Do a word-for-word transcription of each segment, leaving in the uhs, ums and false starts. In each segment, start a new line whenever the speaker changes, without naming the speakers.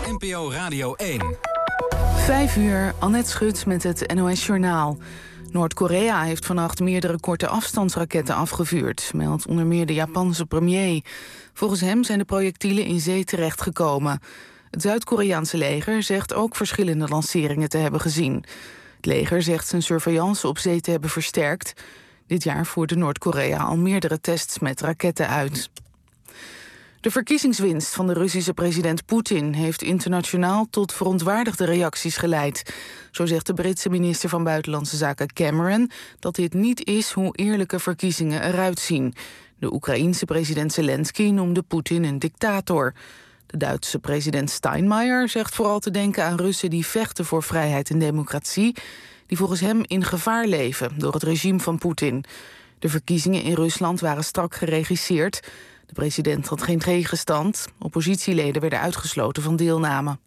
N P O Radio één.
Vijf uur, Annette Schut met het N O S Journaal. Noord-Korea heeft vannacht meerdere korte afstandsraketten afgevuurd, meldt onder meer de Japanse premier. Volgens hem zijn de projectielen in zee terechtgekomen. Het Zuid-Koreaanse leger zegt ook verschillende lanceringen te hebben gezien. Het leger zegt zijn surveillance op zee te hebben versterkt. Dit jaar voerde Noord-Korea al meerdere tests met raketten uit. De verkiezingswinst van de Russische president Poetin heeft internationaal tot verontwaardigde reacties geleid. Zo zegt de Britse minister van Buitenlandse Zaken Cameron dat dit niet is hoe eerlijke verkiezingen eruit zien. De Oekraïense president Zelensky noemde Poetin een dictator. De Duitse president Steinmeier zegt vooral te denken aan Russen die vechten voor vrijheid en democratie, die volgens hem in gevaar leven door het regime van Poetin. De verkiezingen in Rusland waren strak geregisseerd. De president had geen tegenstand. Oppositieleden werden uitgesloten van deelname.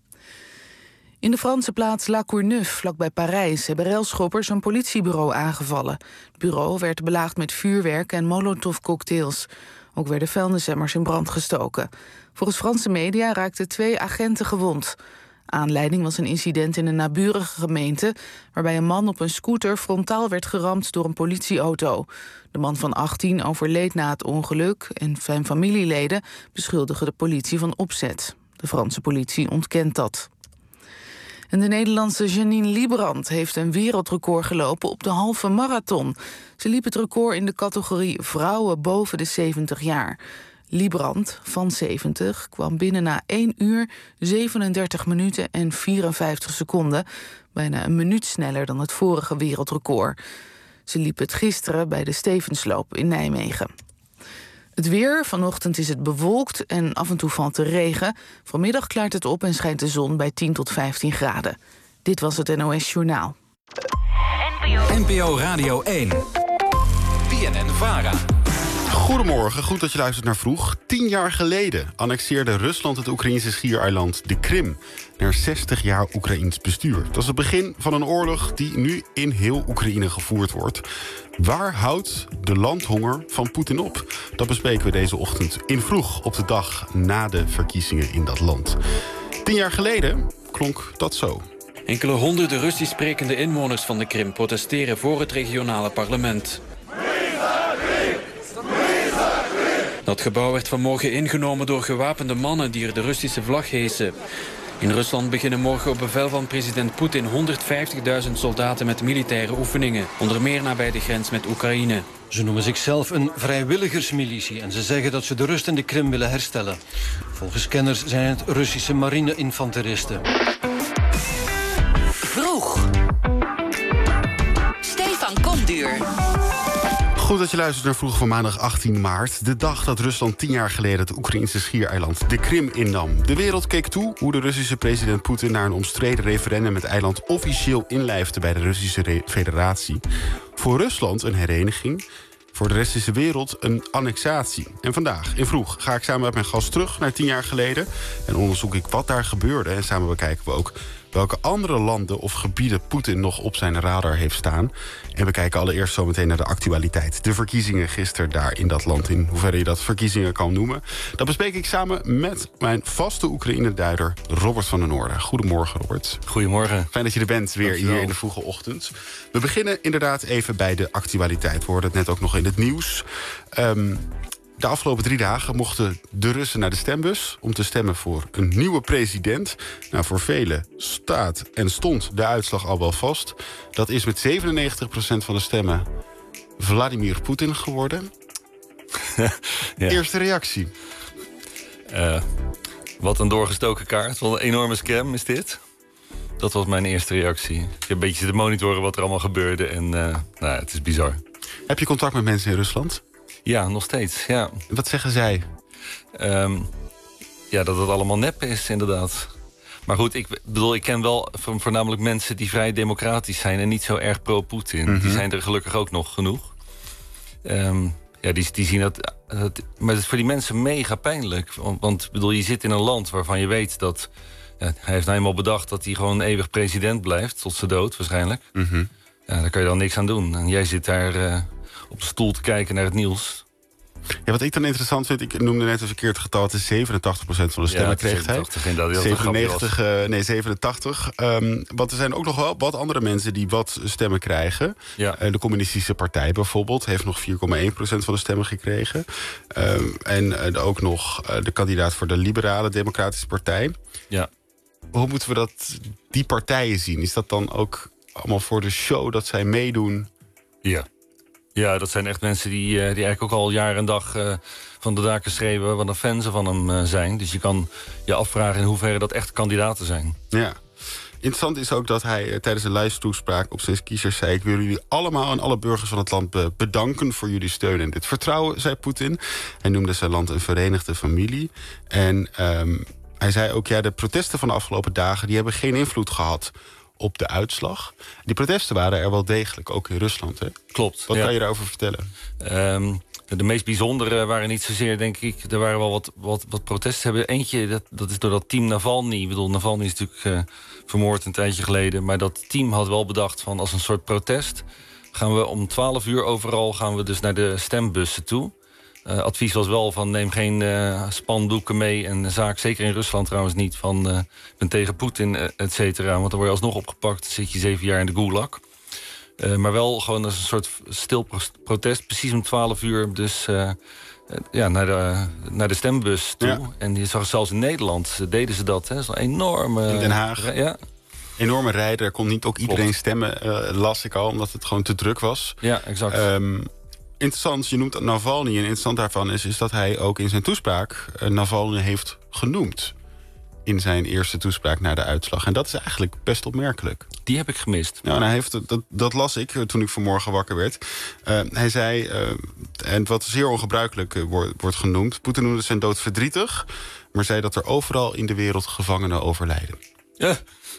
In de Franse plaats La Courneuve, vlakbij Parijs, hebben relschoppers een politiebureau aangevallen. Het bureau werd belaagd met vuurwerk en molotovcocktails. Ook werden vuilnisemmers in brand gestoken. Volgens Franse media raakten twee agenten gewond. Aanleiding was een incident in een naburige gemeente, waarbij een man op een scooter frontaal werd geramd door een politieauto. De man van achttien overleed na het ongeluk en zijn familieleden beschuldigen de politie van opzet. De Franse politie ontkent dat. En de Nederlandse Janine Liebrand heeft een wereldrecord gelopen op de halve marathon. Ze liep het record in de categorie vrouwen boven de zeventig jaar. Liebrand, van zeventig, kwam binnen na één uur, zevenendertig minuten en vierenvijftig seconden. Bijna een minuut sneller dan het vorige wereldrecord. Ze liep het gisteren bij de Stevensloop in Nijmegen. Het weer, vanochtend is het bewolkt en af en toe valt er regen. Vanmiddag klaart het op en schijnt de zon bij tien tot vijftien graden. Dit was het N O S Journaal.
N P O Radio één. B N N-Vara.
Goedemorgen, goed dat je luistert naar Vroeg. Tien jaar geleden annexeerde Rusland het Oekraïnse schiereiland de Krim. Na zestig jaar Oekraïns bestuur. Dat is het begin van een oorlog die nu in heel Oekraïne gevoerd wordt. Waar houdt de landhonger van Poetin op? Dat bespreken we deze ochtend in Vroeg op de dag na de verkiezingen in dat land. Tien jaar geleden klonk dat zo.
Enkele honderden Russisch sprekende inwoners van de Krim protesteren voor het regionale parlement. Dat gebouw werd vanmorgen ingenomen door gewapende mannen die er de Russische vlag hesen. In Rusland beginnen morgen op bevel van president Poetin honderdvijftigduizend soldaten met militaire oefeningen. Onder meer nabij de grens met Oekraïne.
Ze noemen zichzelf een vrijwilligersmilitie en ze zeggen dat ze de rust in de Krim willen herstellen. Volgens kenners zijn het Russische marine-infanteristen.
Vroeg. Stefan Komduur.
Goed dat je luistert naar Vroeg van maandag achttien maart. De dag dat Rusland tien jaar geleden het Oekraïnse schiereiland de Krim innam. De wereld keek toe hoe de Russische president Poetin na een omstreden referendum het eiland officieel inlijfde bij de Russische Federatie. Voor Rusland een hereniging, voor de westerse wereld een annexatie. En vandaag, in Vroeg, ga ik samen met mijn gast terug naar tien jaar geleden en onderzoek ik wat daar gebeurde. En samen bekijken we ook welke andere landen of gebieden Poetin nog op zijn radar heeft staan. En we kijken allereerst zo meteen naar de actualiteit. De verkiezingen gisteren daar in dat land, in hoeverre je dat verkiezingen kan noemen. Dat bespreek ik samen met mijn vaste Oekraïne-duider Robert van den Noorden. Goedemorgen, Robert.
Goedemorgen.
Fijn dat je er bent, weer hier in de vroege ochtend. We beginnen inderdaad even bij de actualiteit. We hoorden het net ook nog in het nieuws. Um, De afgelopen drie dagen mochten de Russen naar de stembus om te stemmen voor een nieuwe president. Nou, voor velen staat en stond de uitslag al wel vast. Dat is met zevenennegentig procent van de stemmen Vladimir Poetin geworden. Ja. Eerste reactie.
Uh, wat een doorgestoken kaart. Wat een enorme scam is dit. Dat was mijn eerste reactie. Ik heb een beetje zitten monitoren wat er allemaal gebeurde. En uh, nou, het is bizar.
Heb je contact met mensen in Rusland?
Ja, nog steeds, ja.
Wat zeggen zij?
Um, ja, dat het allemaal nep is, inderdaad. Maar goed, ik bedoel, ik ken wel voornamelijk mensen die vrij democratisch zijn en niet zo erg pro-Poetin. Mm-hmm. Die zijn er gelukkig ook nog genoeg. Um, ja, die, die zien dat, dat... Maar het is voor die mensen mega pijnlijk. Want, want bedoel, je zit in een land waarvan je weet dat... Ja, hij heeft nou eenmaal bedacht dat hij gewoon eeuwig president blijft, tot zijn dood waarschijnlijk. Mm-hmm. Ja, daar kan je dan niks aan doen. En jij zit daar... Uh, op de stoel te kijken naar het nieuws.
Ja, wat ik dan interessant vind, ik noemde net eens een keer het getal, het is zevenentachtig procent van de stemmen
ja,
kreeg hij.
zevenentachtig, inderdaad,
zevenennegentig, uh, nee, zevenentachtig. Um, want er zijn ook nog wel wat andere mensen die wat stemmen krijgen.
Ja.
Uh, de Communistische Partij bijvoorbeeld heeft nog vier komma één procent van de stemmen gekregen. Um, en uh, ook nog uh, de kandidaat voor de Liberale Democratische Partij.
Ja.
Hoe moeten we dat, die partijen zien? Is dat dan ook allemaal voor de show dat zij meedoen?
Ja. Ja, dat zijn echt mensen die, die eigenlijk ook al jaar en dag uh, van de daken schreeuwen wat een fans van hem uh, zijn. Dus je kan je afvragen in hoeverre dat echt kandidaten zijn.
Ja. Interessant is ook dat hij uh, tijdens een lijsttoespraak op zijn kiezers zei: ik wil jullie allemaal en alle burgers van het land be- bedanken voor jullie steun en dit vertrouwen, zei Poetin. Hij noemde zijn land een verenigde familie. En um, hij zei ook, ja, de protesten van de afgelopen dagen die hebben geen invloed gehad op de uitslag. Die protesten waren er wel degelijk, ook in Rusland. Hè?
Klopt.
Wat
ja.
kan je daarover vertellen?
Um, de meest bijzondere waren niet zozeer, denk ik... er waren wel wat, wat, wat protesten. Hebben. Eentje, dat, dat is door dat team Navalny. Ik bedoel, Navalny is natuurlijk uh, vermoord een tijdje geleden. Maar dat team had wel bedacht van als een soort protest gaan we om twaalf uur overal gaan we dus naar de stembussen toe. Uh, advies was wel van neem geen uh, spandoeken mee. En zaak, zeker in Rusland trouwens niet, van uh, ben tegen Poetin, et cetera. Want dan word je alsnog opgepakt, zit je zeven jaar in de gulag. Uh, maar wel gewoon als een soort stil protest, precies om twaalf uur. Dus uh, ja, naar, de, naar de stembus toe. Ja. En je zag zelfs in Nederland, deden ze dat. Hè. Dat is een enorme...
In Den Haag.
Ja.
Enorme rijden, er kon niet ook iedereen Klopt. stemmen, uh, las ik al, omdat het gewoon te druk was.
Ja, exact.
Um, interessant, je noemt Navalny. En interessant daarvan is, is dat hij ook in zijn toespraak uh, Navalny heeft genoemd. In zijn eerste toespraak naar de uitslag. En dat is eigenlijk best opmerkelijk.
Die heb ik gemist.
Ja, en hij heeft, dat, dat las ik toen ik vanmorgen wakker werd. Uh, hij zei, uh, en wat zeer ongebruikelijk uh, wordt, wordt genoemd... Poetin noemde zijn dood verdrietig... maar zei dat er overal in de wereld gevangenen overlijden.
Ja.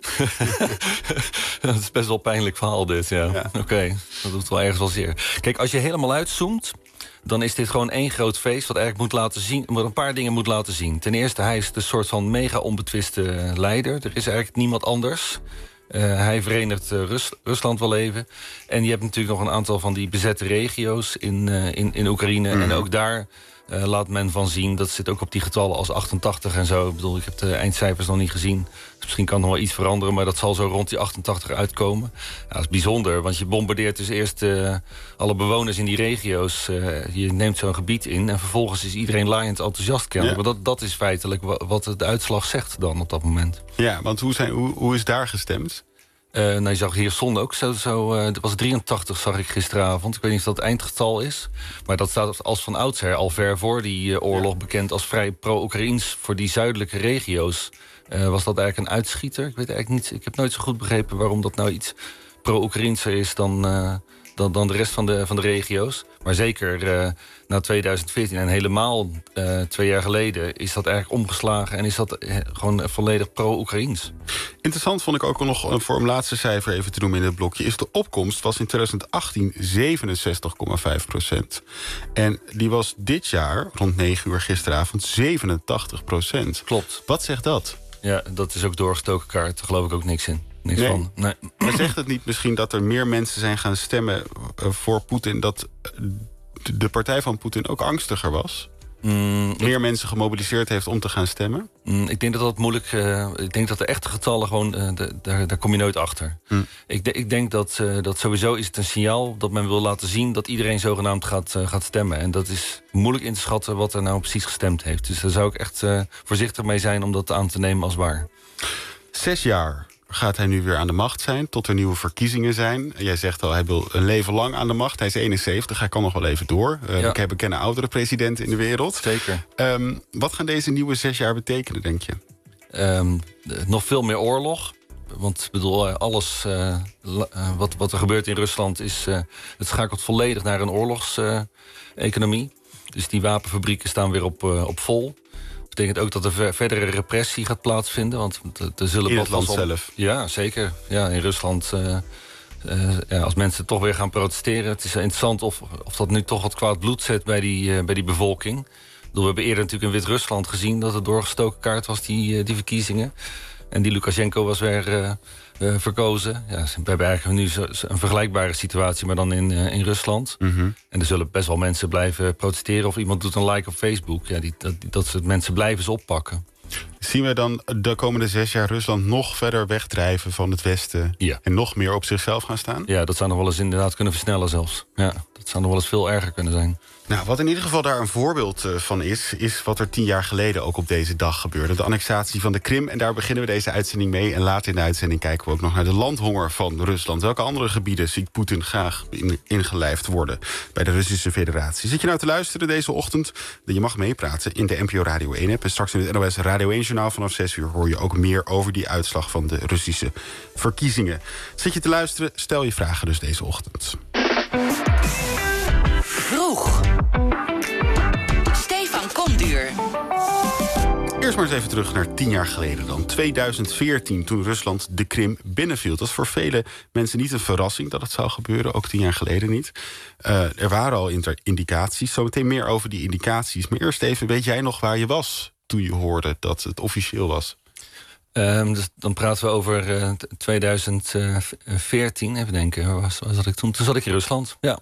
Dat is best wel een pijnlijk verhaal dit, ja. ja. Oké, okay. Dat doet wel ergens wel zeer. Kijk, als je helemaal uitzoomt... dan is dit gewoon één groot feest wat eigenlijk moet laten zien, wat een paar dingen moet laten zien. Ten eerste, hij is de soort van mega onbetwiste leider. Er is eigenlijk niemand anders. Uh, hij verenigt uh, Rus- Rusland wel even. En je hebt natuurlijk nog een aantal van die bezette regio's in, uh, in, in Oekraïne. Mm. En ook daar uh, laat men van zien, dat zit ook op die getallen als achtentachtig en zo. Ik bedoel, ik heb de eindcijfers nog niet gezien. Dus misschien kan nog wel iets veranderen, maar dat zal zo rond die achtentachtig uitkomen. Ja, dat is bijzonder, want je bombardeert dus eerst uh, alle bewoners in die regio's. Uh, je neemt zo'n gebied in en vervolgens is iedereen laaiend enthousiast kennelijk. Ja. Maar dat, dat is feitelijk wat de uitslag zegt dan op dat moment.
Ja, want hoe, zijn, hoe, hoe is daar gestemd?
Uh, nou, je zag hier zonde ook zo, zo uh, het was drieëntachtig, zag ik gisteravond. Ik weet niet of dat het eindgetal is. Maar dat staat als van oudsher al ver voor die uh, oorlog ja. bekend als vrij pro-Oekraïens. Voor die zuidelijke regio's uh, was dat eigenlijk een uitschieter. Ik weet eigenlijk niet, ik heb nooit zo goed begrepen waarom dat nou iets pro-Oekraïenser is dan, uh, dan, dan de rest van de, van de regio's. Maar zeker uh, na tweeduizend veertien en helemaal uh, twee jaar geleden is dat eigenlijk omgeslagen en is dat uh, gewoon volledig pro-Oekraïens.
Interessant vond ik ook nog, voor een laatste cijfer even te noemen in dit blokje, is de opkomst was in twintig achttien zevenenzestig komma vijf procent. En die was dit jaar, rond negen uur gisteravond, zevenentachtig procent.
Klopt.
Wat zegt dat?
Ja, dat is ook doorgestoken kaart. Daar geloof ik ook niks in. Niks
nee.
van. Nee.
Maar zegt het niet misschien dat er meer mensen zijn gaan stemmen voor Poetin, dat de partij van Poetin ook angstiger was? Mm, meer ik, mensen gemobiliseerd heeft om te gaan stemmen?
Mm, ik denk dat dat moeilijk... Uh, ik denk dat de echte getallen gewoon... Uh, de, daar, daar kom je nooit achter. Mm. Ik, de, ik denk dat, uh, dat sowieso is het een signaal dat men wil laten zien dat iedereen zogenaamd gaat, uh, gaat stemmen. En dat is moeilijk in te schatten wat er nou precies gestemd heeft. Dus daar zou ik echt uh, voorzichtig mee zijn om dat aan te nemen als waar.
Zes jaar gaat hij nu weer aan de macht zijn, tot er nieuwe verkiezingen zijn. Jij zegt al, hij wil een leven lang aan de macht. Hij is eenenzeventig, hij kan nog wel even door. Uh, ja. We kennen oudere presidenten in de wereld.
Zeker.
Um, wat gaan deze nieuwe zes jaar betekenen, denk je?
Um, nog veel meer oorlog. Want ik bedoel, alles uh, wat, wat er gebeurt in Rusland is, uh, het schakelt volledig naar een oorlogseconomie. Uh, dus die wapenfabrieken staan weer op, uh, op vol. Dat betekent ook dat er verdere repressie gaat plaatsvinden. Want er zullen
in het land
op...
zelf?
Ja, zeker. Ja, in Rusland, uh, uh, ja, als mensen toch weer gaan protesteren. Het is interessant of, of dat nu toch wat kwaad bloed zet bij die, uh, bij die bevolking. Bedoel, we hebben eerder natuurlijk in Wit-Rusland gezien dat het doorgestoken kaart was, die, uh, die verkiezingen. En die Lukashenko was weer uh, uh, verkozen. Ja, we hebben eigenlijk nu zo, zo een vergelijkbare situatie, maar dan in, uh, in Rusland.
Mm-hmm.
En er zullen best wel mensen blijven protesteren. Of iemand doet een like op Facebook. Ja, die, dat, dat soort mensen blijven ze oppakken.
Zien we dan de komende zes jaar Rusland nog verder wegdrijven van het Westen...
Ja.
en nog meer op zichzelf gaan staan?
Ja, dat zou nog wel eens inderdaad kunnen versnellen zelfs. Ja, dat zou nog wel eens veel erger kunnen zijn.
Nou, wat in ieder geval daar een voorbeeld uh, van is... is wat er tien jaar geleden ook op deze dag gebeurde. De annexatie van de Krim. En daar beginnen we deze uitzending mee. En later in de uitzending kijken we ook nog naar de landhonger van Rusland. Welke andere gebieden ziet Poetin graag in, ingelijfd worden bij de Russische Federatie? Zit je nou te luisteren deze ochtend? Je mag meepraten in de N P O Radio één-app. En straks in het N O S Radio één-journaal vanaf zes uur... hoor je ook meer over die uitslag van de Russische verkiezingen. Zit je te luisteren? Stel je vragen dus deze ochtend.
Vroeg. Stefan Komduur.
Eerst maar eens even terug naar tien jaar geleden dan. tweeduizend veertien, toen Rusland de Krim binnenviel. Dat is voor vele mensen niet een verrassing dat het zou gebeuren. Ook tien jaar geleden niet. Uh, er waren al indicaties. Zometeen meer over die indicaties. Maar eerst even, weet jij nog waar je was toen je hoorde dat het officieel was?
Um, dus dan praten we over uh, tweeduizend veertien. Even denken, waar zat ik toen? Toen zat ik in Rusland, ja.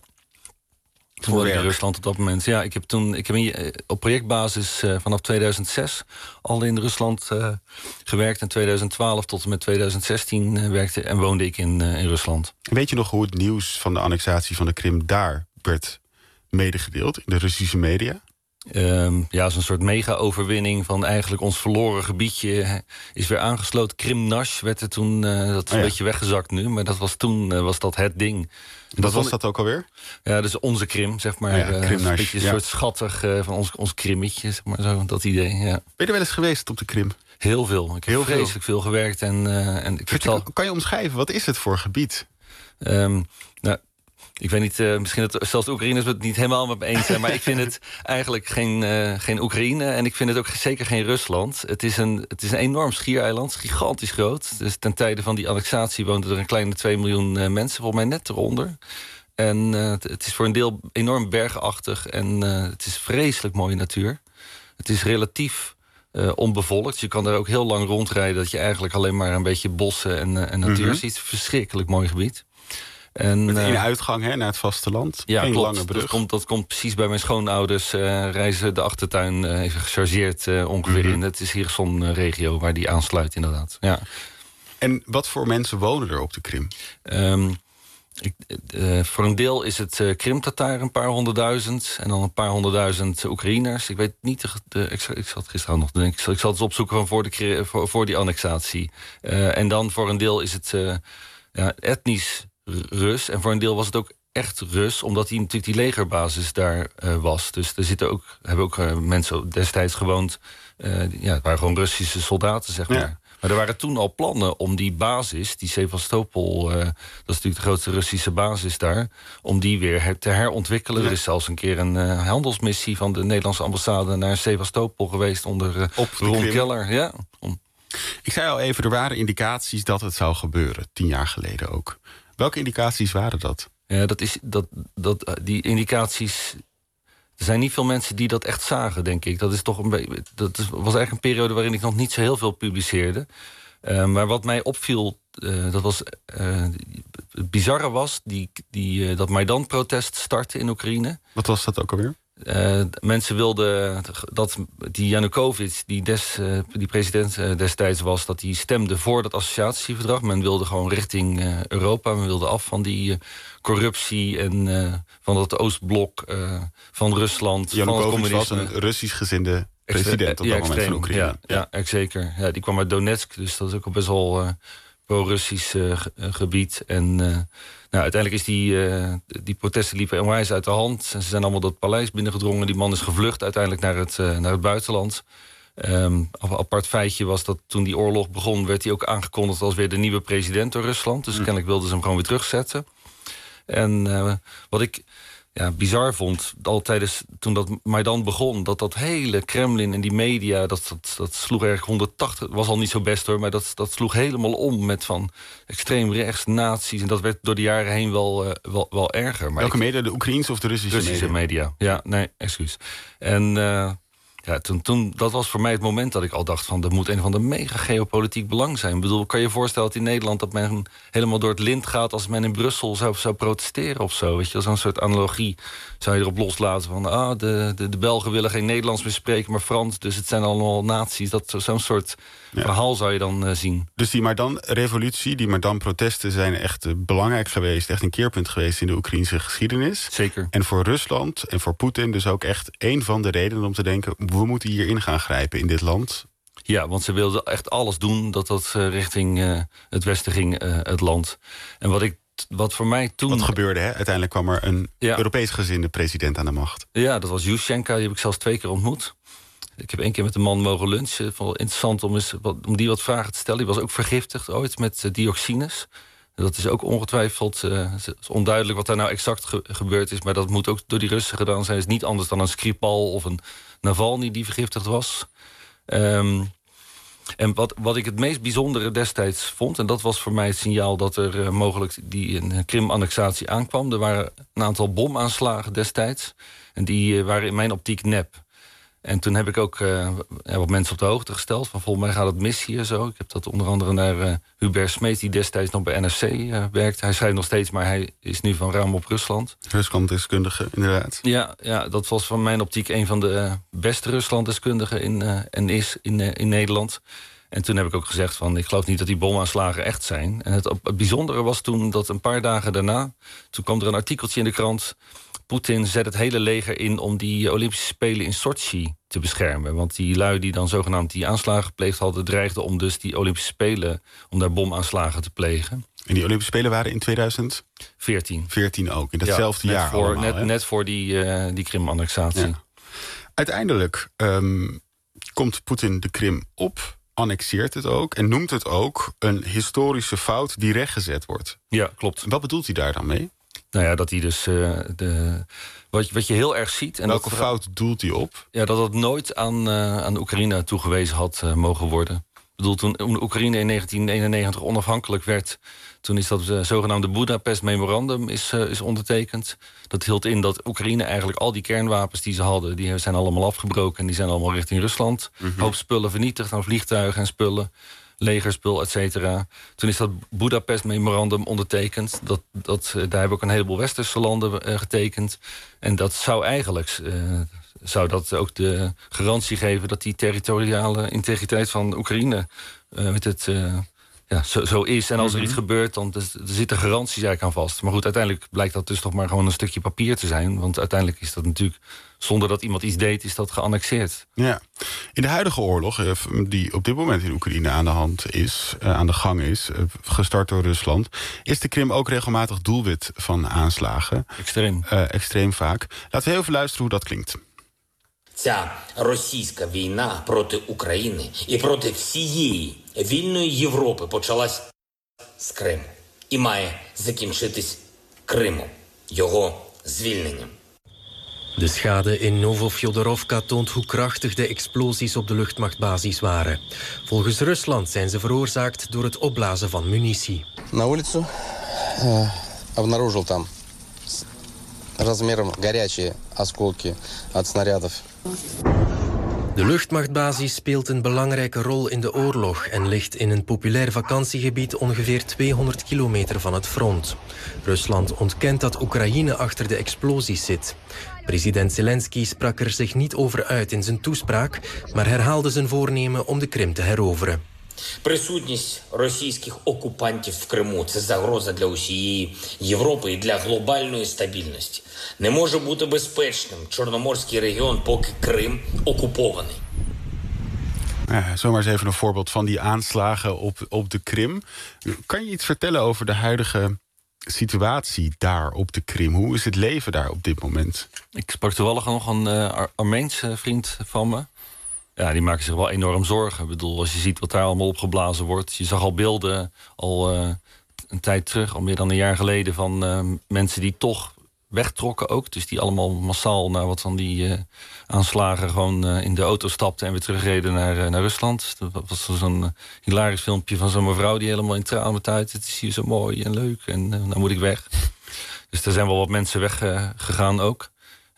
Toen was ik in Rusland op dat moment. Ja, ik heb toen ik heb in, op projectbasis uh, vanaf tweeduizend zes al in Rusland uh, gewerkt. En tweeduizend twaalf tot en met tweeduizend zestien uh, werkte en woonde ik in, uh, in Rusland.
Weet je nog hoe het nieuws van de annexatie van de Krim daar werd medegedeeld in de Russische media?
Um, ja, zo'n soort mega-overwinning van eigenlijk ons verloren gebiedje is weer aangesloten. Krimnash werd er toen, uh, dat is
oh ja.
een beetje weggezakt nu, maar dat was toen uh, was dat het ding.
Wat dat was dat ook alweer?
Ja, dus onze Krim, zeg maar.
Ja, ja,
uh, een beetje een
ja.
soort schattig uh, van ons, ons Krimmetje, zeg maar zo, dat idee. Ja.
Ben je er wel eens geweest op de Krim?
Heel veel. Ik heb
Heel
vreselijk
veel.
veel gewerkt. En, uh, en ik
Vertel,
al...
Kan je omschrijven, wat is het voor gebied?
Um, nou, ik weet niet, uh, misschien dat zelfs de Oekraïners het niet helemaal met me eens zijn... maar ik vind het eigenlijk geen, uh, geen Oekraïne en ik vind het ook zeker geen Rusland. Het is een, het is een enorm schiereiland, gigantisch groot. Dus ten tijde van die annexatie woonden er een kleine twee miljoen uh, mensen, volgens mij net eronder. En uh, het is voor een deel enorm bergachtig en uh, het is vreselijk mooie natuur. Het is relatief uh, onbevolkt. Je kan er ook heel lang rondrijden dat je eigenlijk alleen maar een beetje bossen en, uh, en natuur
Mm-hmm.
ziet. Verschrikkelijk mooi gebied. En,
Met één
uh,
uitgang hè, naar het vasteland.
ja,
Eén
klopt.
lange brug.
Dat komt, dat komt precies bij mijn schoonouders. Uh, reizen de achtertuin uh, even gechargeerd uh, ongeveer
Mm-hmm.
in. Het is hier zo'n uh, regio waar die aansluit inderdaad. Ja.
En wat voor mensen wonen er op de Krim?
Um, ik, uh, voor een deel is het uh, Krim-Tatar, een paar honderdduizend. En dan een paar honderdduizend Oekraïners. Ik weet niet, de, de, ik, ik zat gisteren nog te denken. Ik zal, ik zal het eens opzoeken van voor, de, voor, voor die annexatie. Uh, en dan voor een deel is het uh, ja, etnisch Rus. En voor een deel was het ook echt Rus, omdat die natuurlijk die legerbasis daar uh, was. Dus er zitten ook, hebben ook uh, mensen destijds gewoond. Uh, ja, het waren gewoon Russische soldaten, zeg maar.
Ja.
Maar er waren toen al plannen om die basis, die Sevastopol, uh, dat is natuurlijk de grootste Russische basis daar, om die weer her, te herontwikkelen.
Ja.
Er is zelfs een keer een uh, handelsmissie van de Nederlandse ambassade naar Sevastopol geweest onder uh,
Op de
Ron
Krim.
Keller. Ja, om...
Ik zei al even, er waren indicaties dat het zou gebeuren. Tien jaar geleden ook. Welke indicaties waren dat?
Ja, dat is, dat, dat, die indicaties. Er zijn niet veel mensen die dat echt zagen, denk ik. Dat is toch een beetje. Dat was eigenlijk een periode waarin ik nog niet zo heel veel publiceerde. Uh, maar wat mij opviel, uh, dat was. Uh, het bizarre was die, die, uh, dat Maidan-protest startte in Oekraïne.
Wat was dat ook alweer?
Uh, mensen wilden dat die Yanukovych, die, des, uh, die president uh, destijds was, dat die stemde voor dat associatieverdrag. Men wilde gewoon richting uh, Europa. Men wilde af van die uh, corruptie en uh, van dat Oostblok uh, van Rusland.
Yanukovych
van
was een Russisch gezinde president op
ja,
dat moment van Oekraïne.
Ja, ja, ja, zeker. Ja, die kwam uit Donetsk, dus dat is ook al best wel uh, pro-Russisch uh, gebied. En uh, nou, uiteindelijk is die, uh, die protesten liepen onwijs uit de hand. Ze zijn allemaal dat paleis binnengedrongen. Die man is gevlucht uiteindelijk naar het, uh, naar het buitenland. Um, een apart feitje was dat toen die oorlog begon, werd hij ook aangekondigd als weer de nieuwe president door Rusland. Dus mm. kennelijk wilden ze hem gewoon weer terugzetten. En uh, wat ik ja, bizar vond, al tijdens toen dat Maidan begon, dat dat hele Kremlin en die media, dat, dat, dat sloeg erg honderdtachtig, was al niet zo best hoor, maar dat, dat sloeg helemaal om met van extreem rechts, nazi's. En dat werd door de jaren heen wel, uh, wel, wel erger. Maar
Welke
ik,
media? De Oekraïense of de Russische,
Russische
media?
media? Ja, nee, excuus. En uh, Ja, toen, toen, dat was voor mij het moment dat ik al dacht van... er moet een of ander mega geopolitiek belang zijn. Ik bedoel, kan je je voorstellen dat in Nederland... dat men helemaal door het lint gaat als men in Brussel zou, zou protesteren of zo? Weet je, zo'n soort analogie zou je erop loslaten van... ah, de, de, de Belgen willen geen Nederlands meer spreken, maar Frans... dus het zijn allemaal naties. Dat, zo'n soort ja. verhaal zou je dan uh, zien.
Dus die Maidan-revolutie, die Maidan-protesten... zijn echt uh, belangrijk geweest, echt een keerpunt geweest... in de Oekraïnse geschiedenis.
Zeker.
En voor Rusland en voor Poetin dus ook echt een van de redenen om te denken... we moeten hierin gaan grijpen in dit land.
Ja, want ze wilden echt alles doen dat dat uh, richting uh, het westen ging, uh, het land. En wat ik wat voor mij toen...
Wat gebeurde, hè? Uiteindelijk kwam er een
ja.
Europees gezinde president aan de macht.
Ja, dat was Yushchenko, die heb ik zelfs twee keer ontmoet. Ik heb één keer met een man mogen lunchen. Het was interessant om, eens, om die wat vragen te stellen. Die was ook vergiftigd ooit met uh, dioxines. Dat is ook ongetwijfeld uh, is onduidelijk wat daar nou exact ge- gebeurd is. Maar dat moet ook door die Russen gedaan zijn. Het is niet anders dan een Skripal of een Navalny die vergiftigd was. Um, en wat, wat ik het meest bijzondere destijds vond... en dat was voor mij het signaal dat er uh, mogelijk die een Krim-annexatie aankwam. Er waren een aantal bomaanslagen destijds. En die uh, waren in mijn optiek nep. En toen heb ik ook uh, wat mensen op de hoogte gesteld... van volgens mij gaat het mis hier zo. Ik heb dat onder andere naar uh, Hubert Smeets... die destijds nog bij N R C uh, werkt. Hij schrijft nog steeds, maar hij is nu van ruim op Rusland.
Ruslanddeskundige, inderdaad.
Ja, ja, dat was van mijn optiek een van de uh, beste Ruslanddeskundigen... In, uh, en is in, uh, in Nederland. En toen heb ik ook gezegd van... ik geloof niet dat die bomaanslagen echt zijn. En het, het bijzondere was toen dat een paar dagen daarna... toen kwam er een artikeltje in de krant... Poetin zet het hele leger in om die Olympische Spelen in Sochi te beschermen. Want die lui die dan zogenaamd die aanslagen gepleegd hadden... dreigden om dus die Olympische Spelen, om daar bomaanslagen te plegen.
En die Olympische Spelen waren in tweeduizend
veertien.
veertien ook, in datzelfde
ja, net
jaar
voor,
allemaal,
net,
hè?
net voor die, uh, die Krim-annexatie.
Ja. Uiteindelijk um, komt Poetin de Krim op... annexeert het ook en noemt het ook een historische fout die rechtgezet wordt.
Ja, klopt.
Wat bedoelt hij daar dan mee?
Nou ja, dat hij dus... Uh, de, wat, wat je heel erg ziet... En
welke
dat,
fout doelt hij op?
Ja, dat het nooit aan, uh, aan Oekraïne toegewezen had uh, mogen worden. Ik bedoel, toen Oekraïne in negentien eenennegentig onafhankelijk werd... toen is dat uh, zogenaamde Budapest Memorandum is, uh, is ondertekend. Dat hield in dat Oekraïne eigenlijk al die kernwapens die ze hadden... die zijn allemaal afgebroken en die zijn allemaal richting Rusland. Mm-hmm. Hoop spullen vernietigd aan vliegtuigen en spullen... legerspul, et cetera. Toen is dat Budapest-memorandum ondertekend. Dat, dat, daar hebben ook een heleboel westerse landen uh, getekend. En dat zou eigenlijk uh, zou dat ook de garantie geven... dat die territoriale integriteit van Oekraïne uh, met het, uh, ja, zo, zo is. En als er mm-hmm. iets gebeurt, dan er zitten garanties eigenlijk aan vast. Maar goed, uiteindelijk blijkt dat dus toch maar gewoon een stukje papier te zijn. Want uiteindelijk is dat natuurlijk... zonder dat iemand iets deed, is dat geannexeerd.
Ja. In de huidige oorlog, die op dit moment in Oekraïne aan de hand is, uh, aan de gang is, uh, gestart door Rusland, is de Krim ook regelmatig doelwit van aanslagen.
Extreem.
Uh, extreem vaak. Laten we heel even luisteren hoe dat klinkt.
Ця російська війна проти України і проти всієї вільної Європи почалась з Криму і має закінчитись Кримом, його звільненням.
De schade in Novofjodorovka toont hoe krachtig de explosies op de luchtmachtbasis waren. Volgens Rusland zijn ze veroorzaakt door het opblazen van munitie.
На улицу обнаружил там размером горячие осколки от снарядов.
De luchtmachtbasis speelt een belangrijke rol in de oorlog en ligt in een populair vakantiegebied ongeveer tweehonderd kilometer van het front. Rusland ontkent dat Oekraïne achter de explosies zit. President Zelensky sprak er zich niet over uit in zijn toespraak, maar herhaalde zijn voornemen om de Krim te heroveren.
Присутність російських окупантів в Криму – це загроза для усієї Європи і для глобальної стабільності. Не може бути безпечним Чорноморський регіон, поки Крим окупований.
Ja, zomaar eens even een voorbeeld van die aanslagen op, op de Krim. Kan je iets vertellen over de huidige situatie daar op de Krim? Hoe is het leven daar op dit moment?
Ik sprak toevallig nog een uh, Ar- Armeense vriend van me. Ja, die maken zich wel enorm zorgen. Ik bedoel, als je ziet wat daar allemaal opgeblazen wordt. Je zag al beelden al uh, een tijd terug, al meer dan een jaar geleden... van uh, mensen die toch wegtrokken ook. Dus die allemaal massaal naar wat van die uh, aanslagen... gewoon uh, in de auto stapten en weer terugreden naar, uh, naar Rusland. Dat was zo'n uh, hilarisch filmpje van zo'n mevrouw... die helemaal in tranen uit. Het is hier zo mooi en leuk en uh, nou moet ik weg. Dus er zijn wel wat mensen weggegaan uh, ook.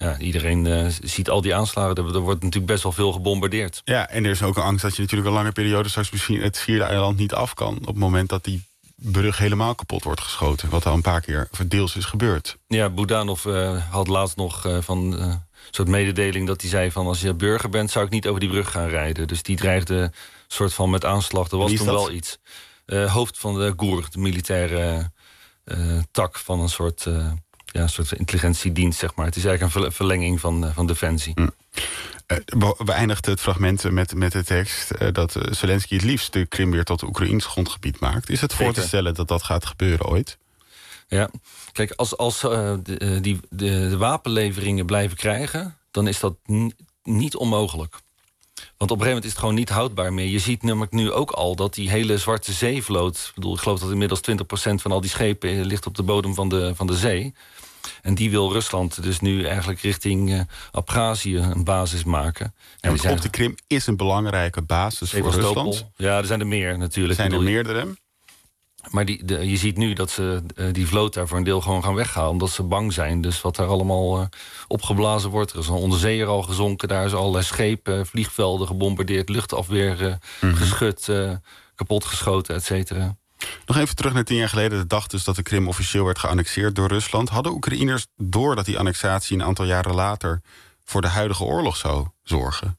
ja, iedereen uh, ziet al die aanslagen. Er, er wordt natuurlijk best wel veel gebombardeerd.
Ja, en er is ook een angst dat je natuurlijk een lange periode... straks misschien het Schiereiland niet af kan... op het moment dat die brug helemaal kapot wordt geschoten. Wat al een paar keer deels is gebeurd.
Ja, Budanov uh, had laatst nog uh, van... Uh, soort mededeling dat hij zei van... als je burger bent, zou ik niet over die brug gaan rijden. Dus die dreigde soort van met aanslag. Er was toen dat? wel iets. Uh, hoofd van de G U R, de militaire uh, tak van een soort... Uh, Ja, een soort intelligentiedienst, zeg maar. Het is eigenlijk een verlenging van, van Defensie.
Mm. Uh, we eindigden het fragment met, met de tekst... Uh, dat uh, Zelensky het liefst de Krim weer tot Oekraïns grondgebied maakt. Is het voor Zeker. te stellen dat dat gaat gebeuren ooit?
Ja, kijk, als, als uh, de, die, de, de wapenleveringen blijven krijgen... dan is dat n- niet onmogelijk. Want op een gegeven moment is het gewoon niet houdbaar meer. Je ziet namelijk nu ook al dat die hele Zwarte Zeevloot... ik bedoel, ik geloof dat inmiddels twintig procent van al die schepen... ligt op de bodem van de, van de zee. En die wil Rusland dus nu eigenlijk richting uh, Abhazie een basis maken.
En ja, zijn... op de Krim is een belangrijke basis voor Rusland.
Ja, er zijn er meer natuurlijk.
Zijn er meerdere?
Maar die, de, je ziet nu dat ze uh, die vloot daar voor een deel gewoon gaan weghalen... omdat ze bang zijn. Dus wat daar allemaal uh, opgeblazen wordt. Er is een onderzeeër al gezonken. Daar is allerlei schepen, vliegvelden gebombardeerd... luchtafweer uh, mm-hmm. geschud, uh, kapotgeschoten, et cetera.
Nog even terug naar tien jaar geleden. De dag dus dat de Krim officieel werd geannexeerd door Rusland. Hadden Oekraïners door dat die annexatie een aantal jaren later... voor de huidige oorlog zou zorgen?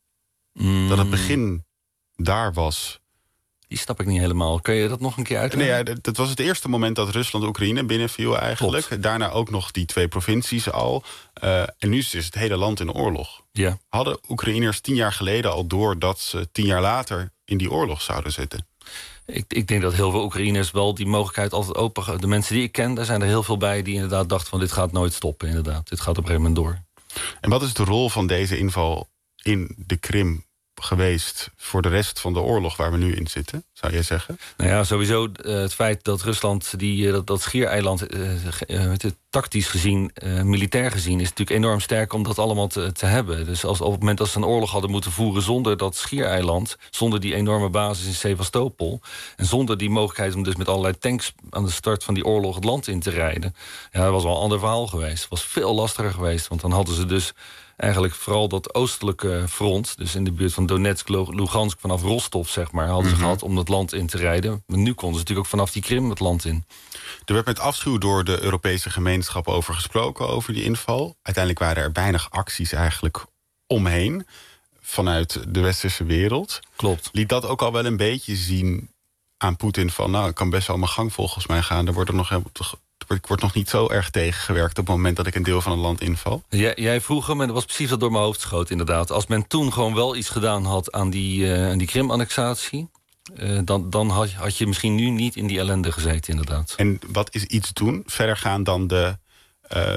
Mm. Dat het begin daar was...
Die snap ik niet helemaal. Kun je dat nog een keer uitleggen?
Nee, ja, dat was het eerste moment dat Rusland Oekraïne binnenviel eigenlijk. Klopt. Daarna ook nog die twee provincies al. Uh, en nu is het hele land in oorlog.
Ja.
Hadden Oekraïners tien jaar geleden al door... dat ze tien jaar later in die oorlog zouden zitten?
Ik, ik denk dat heel veel Oekraïners wel die mogelijkheid altijd open... De mensen die ik ken, daar zijn er heel veel bij... die inderdaad dachten van dit gaat nooit stoppen, inderdaad. Dit gaat op een gegeven moment door.
En wat is de rol van deze inval in de Krim... geweest voor de rest van de oorlog waar we nu in zitten, zou je zeggen?
Nou ja, sowieso uh, het feit dat Rusland die, uh, dat, dat Schiereiland... Uh, uh, tactisch gezien, uh, militair gezien... is natuurlijk enorm sterk om dat allemaal te, te hebben. Dus als, op het moment dat ze een oorlog hadden moeten voeren... zonder dat Schiereiland, zonder die enorme basis in Sevastopol... en zonder die mogelijkheid om dus met allerlei tanks... aan de start van die oorlog het land in te rijden... ja, dat was wel een ander verhaal geweest. Het was veel lastiger geweest, want dan hadden ze dus... eigenlijk vooral dat oostelijke front... dus in de buurt van Donetsk, Lugansk, vanaf Rostov, zeg maar... hadden ze mm-hmm. gehad om het land in te rijden. Maar nu konden ze natuurlijk ook vanaf die Krim het land in.
Er werd met afschuw door de Europese gemeenschap over gesproken... over die inval. Uiteindelijk waren er weinig acties eigenlijk omheen... vanuit de westerse wereld.
Klopt.
Liet dat ook al wel een beetje zien aan Poetin... van nou, ik kan best wel mijn gang volgens mij gaan. Er wordt er nog helemaal... Ik word nog niet zo erg tegengewerkt op het moment dat ik een deel van het land inval.
Jij, jij vroeg hem, en dat was precies wat door mijn hoofd schoot inderdaad. Als men toen gewoon wel iets gedaan had aan die, uh, aan die Krim-annexatie... Uh, dan, dan had, had je misschien nu niet in die ellende gezeten inderdaad.
En wat is iets doen? Verder gaan dan de... Uh,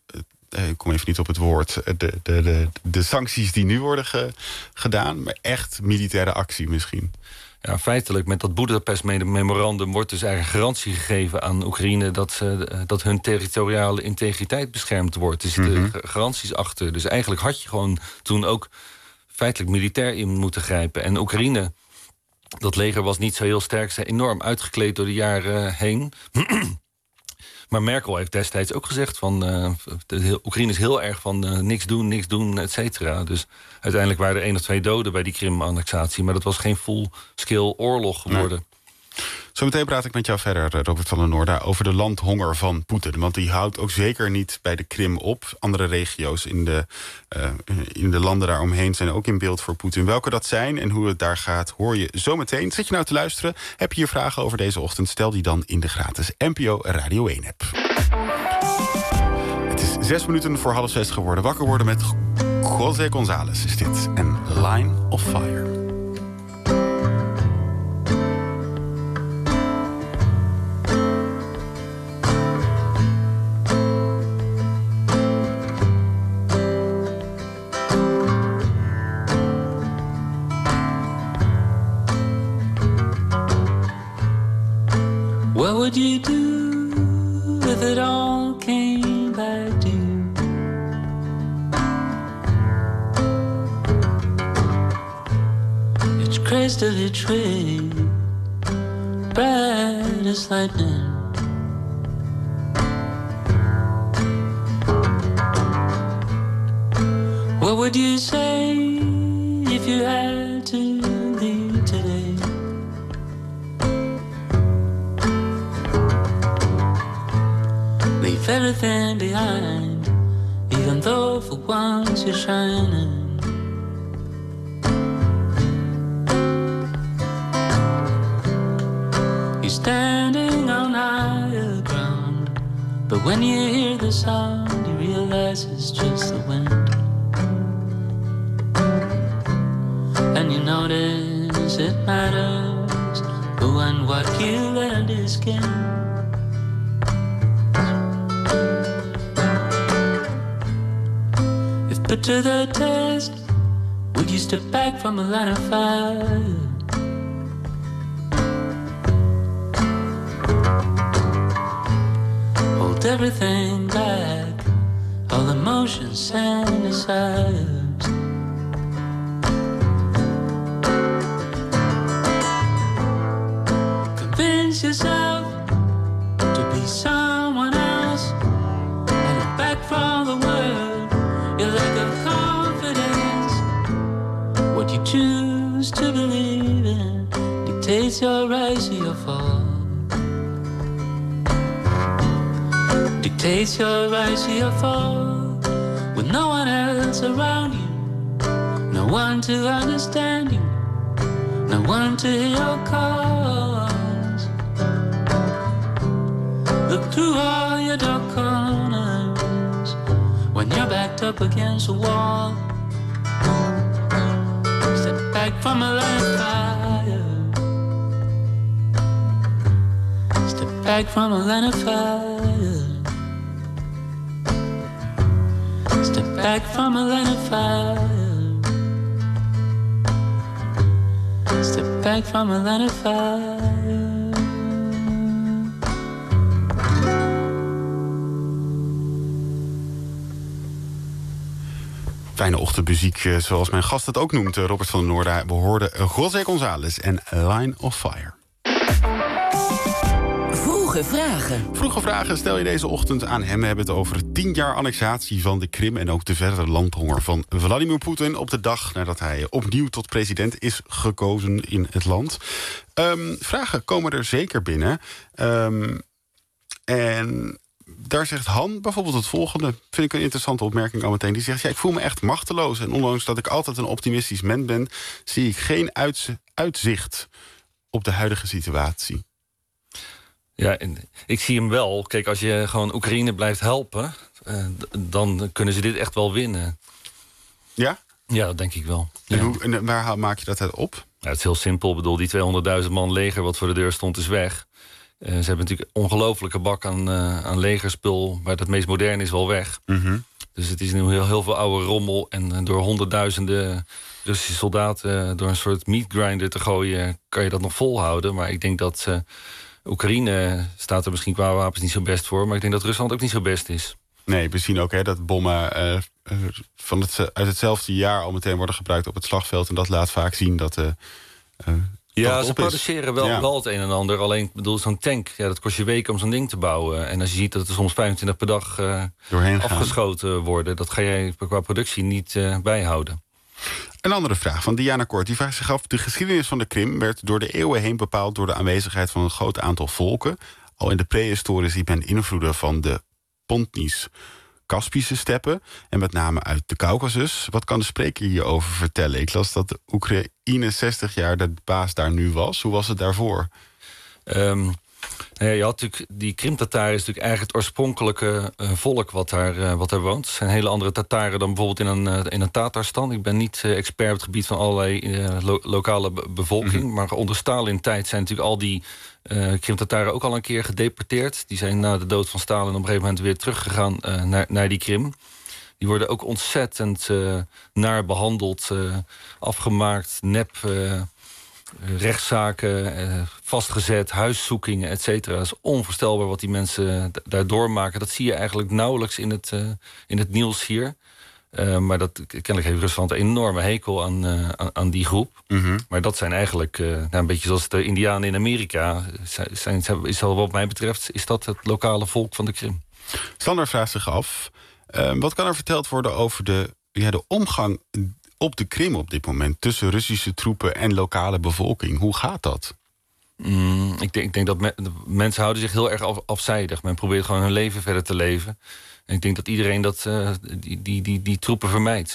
uh, ik kom even niet op het woord. De, de, de, de sancties die nu worden ge, gedaan. Maar echt militaire actie misschien.
Ja, feitelijk met dat Boedapest-memorandum wordt dus eigenlijk garantie gegeven aan Oekraïne dat, ze, dat hun territoriale integriteit beschermd wordt. Er zitten mm-hmm. garanties achter. Dus eigenlijk had je gewoon toen ook feitelijk militair in moeten grijpen. En Oekraïne, dat leger was niet zo heel sterk, ze enorm uitgekleed door de jaren heen. Maar Merkel heeft destijds ook gezegd van uh, de, Oekraïne is heel erg van uh, niks doen, niks doen, et cetera. Dus uiteindelijk waren er één of twee doden bij die Krim-annexatie. Maar dat was geen full-scale oorlog geworden. Nee.
Zometeen praat ik met jou verder, Robert van der Noorda, over de landhonger van Poetin. Want die houdt ook zeker niet bij de Krim op. Andere regio's in de, uh, in de landen daaromheen zijn ook in beeld voor Poetin. Welke dat zijn en hoe het daar gaat, hoor je zometeen. Zit je nou te luisteren? Heb je hier vragen over deze ochtend? Stel die dan in de gratis N P O Radio één-app. Het is zes minuten voor half zes geworden. Wakker worden met José González is dit. En Line of Fire.
What would you do if it all came back to you? It's crest of your trade, bright as lightning. would you say if you had to leave today? Leave everything behind, even though for once you're shining. You're standing on higher ground, but when you hear the sound, you realize it's just the wind. And you notice it matters who and what you let is skin. If put to the test, would you step back from a line of fire? Hold everything back, all emotions and desires. Convince yourself to be someone else and look back from the world. Your lack of confidence, what you choose to believe in, dictates your rise or your fall. Dictates your rise or your fall. With no one else around you, no one to understand you, no one to hear your calls. Look through all your dark corners when you're backed up against a wall. Step back from a line of fire. Step back from a line of fire. Step back from a line of fire. Step back from a line of fire.
Fijne ochtendmuziek, zoals mijn gast het ook noemt, Robert van den Noorden. We hoorden José González en Line of Fire.
Vroege vragen.
Vroege vragen stel je deze ochtend aan hem. We hebben het over tien jaar annexatie van de Krim en ook de verdere landhonger van Vladimir Poetin op de dag nadat hij opnieuw tot president is gekozen in het land. Um, vragen komen er zeker binnen. Um, en daar zegt Han bijvoorbeeld het volgende. Vind ik een interessante opmerking al meteen. Die zegt, ja, ik voel me echt machteloos. En ondanks dat ik altijd een optimistisch mens ben, zie ik geen uitzicht op de huidige situatie.
Ja, en ik zie hem wel. Kijk, als je gewoon Oekraïne blijft helpen, uh, dan kunnen ze dit echt wel winnen.
Ja?
Ja, dat denk ik wel.
En,
ja.
hoe, en waar maak je dat uit op?
Ja, het is heel simpel. Ik bedoel, die tweehonderdduizend man leger wat voor de deur stond is weg. Uh, ze hebben natuurlijk een ongelofelijke bak aan, uh, aan legerspul, maar het meest moderne is wel weg.
Mm-hmm.
Dus het is nu heel, heel veel oude rommel. En uh, door honderdduizenden Russische soldaten uh, door een soort meat grinder te gooien, kan je dat nog volhouden. Maar ik denk dat uh, Oekraïne staat er misschien qua wapens niet zo best voor, maar ik denk dat Rusland ook niet zo best is.
Nee, we zien ook hè, dat bommen uh, van het, uit hetzelfde jaar al meteen worden gebruikt op het slagveld. En dat laat vaak zien dat uh, uh,
ja, ze produceren wel, ja. wel het een en ander. Alleen, ik bedoel, zo'n tank, ja, dat kost je weken om zo'n ding te bouwen. En als je ziet dat er soms vijfentwintig per dag uh, afgeschoten worden, dat ga jij qua productie niet uh, bijhouden.
Een andere vraag van Diana Kort. Die vraagt zich af, de geschiedenis van de Krim werd door de eeuwen heen bepaald door de aanwezigheid van een groot aantal volken. Al in de prehistorie ziet men invloeden van de Pontnies, Kaspische steppen en met name uit de Caucasus. Wat kan de spreker hierover vertellen? Ik las dat de Oekraïne zestig jaar de baas daar nu was. Hoe was het daarvoor?
Um, ja, je had natuurlijk, die Krim-Tataren is natuurlijk eigenlijk het oorspronkelijke uh, volk wat daar, uh, wat daar woont. Het zijn hele andere Tataren dan bijvoorbeeld in een, uh, in een Tatarstan. Ik ben niet uh, expert op het gebied van allerlei uh, lo- lokale be- bevolking. Mm-hmm. Maar onder Stalin-tijd zijn natuurlijk al die uh, Krim-Tataren ook al een keer gedeporteerd. Die zijn na de dood van Stalin op een gegeven moment weer teruggegaan uh, naar, naar die Krim. Die worden ook ontzettend uh, naar behandeld, uh, afgemaakt, nep, uh, rechtszaken, uh, vastgezet, huiszoekingen, et cetera. Het is onvoorstelbaar wat die mensen d- daar doormaken. Dat zie je eigenlijk nauwelijks in het, uh, in het nieuws hier. Uh, maar dat, kennelijk heeft Rusland een enorme hekel aan, uh, aan, aan die groep.
Mm-hmm.
Maar dat zijn eigenlijk, uh, nou, een beetje zoals de Indianen in Amerika. Zijn, zijn, is dat wat mij betreft, is dat het lokale volk van de Krim.
Sander vraagt zich af, uh, wat kan er verteld worden over de ja, de omgang op de Krim op dit moment tussen Russische troepen en lokale bevolking. Hoe gaat dat?
Mm, ik, denk, ik denk dat me, mensen houden zich heel erg af, afzijdig. Men probeert gewoon hun leven verder te leven. En ik denk dat iedereen dat, uh, die, die, die, die troepen vermijdt.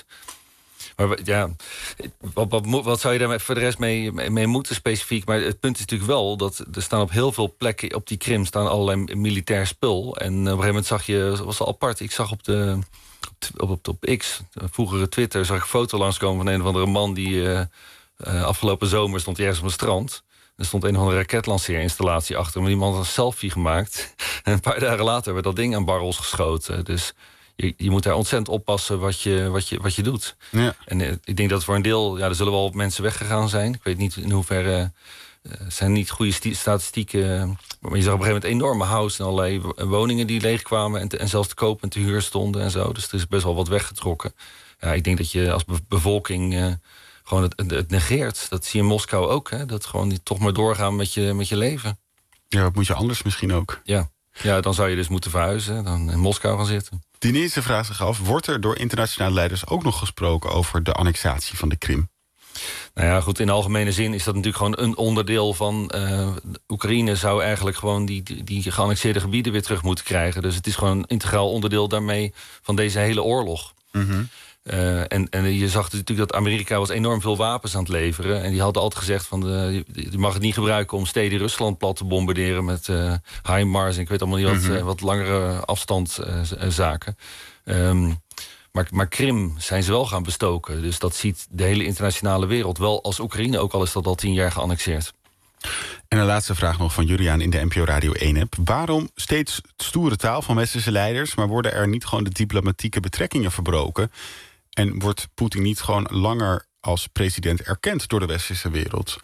Maar ja, wat, wat, wat zou je daar voor de rest mee, mee moeten specifiek? Maar het punt is natuurlijk wel dat er staan op heel veel plekken op die Krim staan allerlei militair spul. En op een gegeven moment zag je, was al apart, ik zag op de op, op, op X, vroegere Twitter, zag ik een foto langskomen van een of andere man die uh, uh, afgelopen zomer stond ergens op een strand. Er stond een of andere raketlanceerinstallatie achter, maar die man had een selfie gemaakt. En een paar dagen later werd dat ding aan barrels geschoten. Dus Je, je moet daar ontzettend oppassen wat je, wat je, wat je doet. Ja. En uh, ik denk dat voor een deel, ja, er zullen wel mensen weggegaan zijn. Ik weet niet in hoeverre, uh, zijn niet goede sti- statistieken. Uh, maar je zag op een gegeven moment enorme house en allerlei woningen die leegkwamen. En, te, en zelfs te koop en te huur stonden en zo. Dus er is best wel wat weggetrokken. Ja, ik denk dat je als be- bevolking uh, gewoon het, het, het negeert. Dat zie je in Moskou ook. Hè? Dat gewoon die, toch maar doorgaan met je, met je leven.
Ja, wat moet je anders misschien ook?
Ja. Ja, dan zou je dus moeten verhuizen. Dan in Moskou gaan zitten.
Denise vraagt zich af, wordt er door internationale leiders ook nog gesproken over de annexatie van de Krim?
Nou ja, goed, in de algemene zin is dat natuurlijk gewoon een onderdeel van Uh, Oekraïne zou eigenlijk gewoon die, die, die geannexeerde gebieden weer terug moeten krijgen. Dus het is gewoon een integraal onderdeel daarmee van deze hele oorlog. Mm-hmm. Uh, en, en je zag natuurlijk dat Amerika was enorm veel wapens aan het leveren. En die hadden altijd gezegd van de, je mag het niet gebruiken om steden Rusland plat te bombarderen met uh, HIMARS en ik weet allemaal niet wat, mm-hmm. uh, wat langere afstand uh, zaken. Um, maar, maar Krim zijn ze wel gaan bestoken. Dus dat ziet de hele internationale wereld wel als Oekraïne, ook al is dat al tien jaar geannexeerd.
En een laatste vraag nog van Juliaan in de N P O Radio één-app. Waarom steeds stoere taal van westerse leiders, maar worden er niet gewoon de diplomatieke betrekkingen verbroken? En wordt Poetin niet gewoon langer als president erkend door de westerse wereld?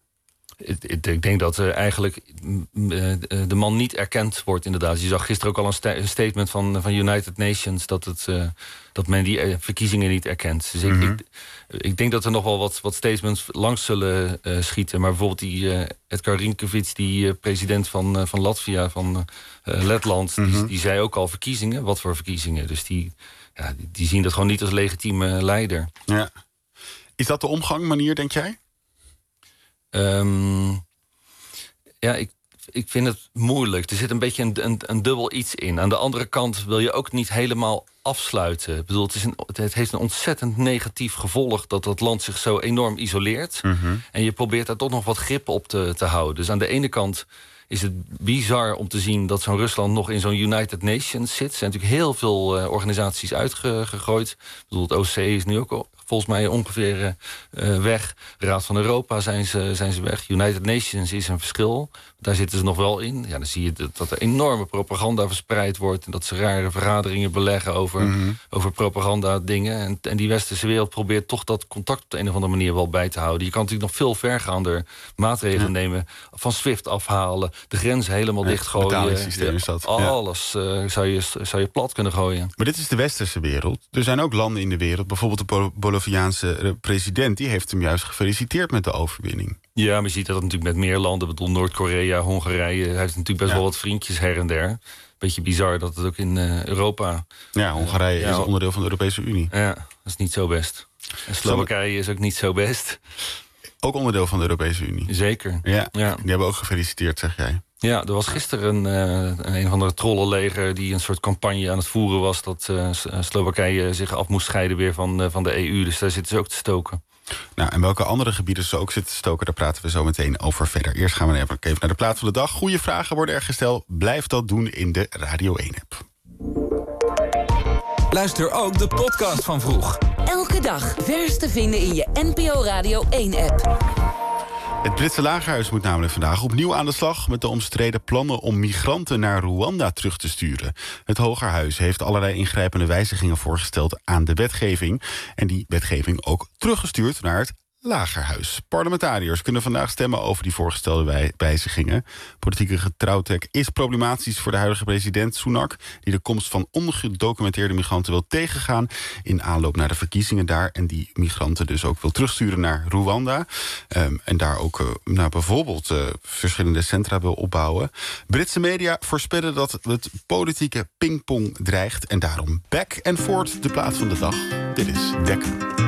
Ik denk dat uh, eigenlijk uh, de man niet erkend wordt, inderdaad. Je zag gisteren ook al een, sta- een statement van, van United Nations dat, het, uh, dat men die uh, verkiezingen niet erkent. Dus mm-hmm. ik, ik, ik denk dat er nog wel wat, wat statements langs zullen uh, schieten. Maar bijvoorbeeld die uh, Edgar Rinkevich, die uh, president van, uh, van Latvia, van uh, Letland, mm-hmm. die, die zei ook al verkiezingen. Wat voor verkiezingen? Dus die, ja, die, die zien dat gewoon niet als legitieme leider.
Ja. Is dat de omgangmanier, denk jij?
Um, ja, ik, ik vind het moeilijk. Er zit een beetje een, een, een dubbel iets in. Aan de andere kant wil je ook niet helemaal afsluiten. Ik bedoel, het, is een, het heeft een ontzettend negatief gevolg dat dat land zich zo enorm isoleert. Mm-hmm. En je probeert daar toch nog wat grip op te, te houden. Dus aan de ene kant is het bizar om te zien dat zo'n Rusland nog in zo'n United Nations zit. Er zijn natuurlijk heel veel uh, organisaties uitgegooid. Ik bedoel, het O C is nu ook volgens mij ongeveer uh, weg. De Raad van Europa zijn ze, zijn ze weg. United Nations is een verschil. Daar zitten ze nog wel in. Ja, dan zie je dat, dat er enorme propaganda verspreid wordt. En dat ze rare vergaderingen beleggen over, mm-hmm. over propaganda dingen. En, en die westerse wereld probeert toch dat contact op de een of andere manier wel bij te houden. Je kan natuurlijk nog veel vergaander maatregelen ja. nemen. Van SWIFT afhalen. De grenzen helemaal ja, dichtgooien.
Is dat.
Alles uh, zou, je, zou je plat kunnen gooien.
Maar dit is de westerse wereld. Er zijn ook landen in de wereld. Bijvoorbeeld de Boliviaanse president. Die heeft hem juist gefeliciteerd met de overwinning.
Ja, maar je ziet dat natuurlijk met meer landen. Ik bedoel, Noord-Korea, Hongarije. Hij heeft natuurlijk best ja. wel wat vriendjes her en der. Beetje bizar dat het ook in uh, Europa...
Ja, Hongarije uh, ja, is onderdeel van de Europese Unie.
Ja, dat is niet zo best. En Slowakije is ook niet zo best.
Ook onderdeel van de Europese Unie.
Zeker.
Ja, ja. Die hebben ook gefeliciteerd, zeg jij.
Ja, er was gisteren een, uh, een of andere trollenleger die een soort campagne aan het voeren was dat uh, Slowakije zich af moest scheiden weer van, uh, van de E U. Dus daar zitten ze ook te stoken.
Nou, en welke andere gebieden ze ook zitten te stoken, daar praten we zo meteen over verder. Eerst gaan we even naar de plaat van de dag. Goede vragen worden er gesteld. Blijf dat doen in de Radio één-app.
Luister ook de podcast van Vroeg.
Elke dag vers te vinden in je N P O Radio één-app.
Het Britse lagerhuis moet namelijk vandaag opnieuw aan de slag met de omstreden plannen om migranten naar Rwanda terug te sturen. Het Hogerhuis heeft allerlei ingrijpende wijzigingen voorgesteld aan de wetgeving en die wetgeving ook teruggestuurd naar het Lagerhuis. Parlementariërs kunnen vandaag stemmen over die voorgestelde wij- wijzigingen. Politieke getrouwtrek is problematisch voor de huidige president Sunak, die de komst van ongedocumenteerde migranten wil tegengaan in aanloop naar de verkiezingen daar en die migranten dus ook wil terugsturen naar Rwanda. Um, en daar ook uh, nou, bijvoorbeeld uh, verschillende centra wil opbouwen. Britse media voorspellen dat het politieke pingpong dreigt en daarom back and forth de plaats van de dag. Dit is Dekker.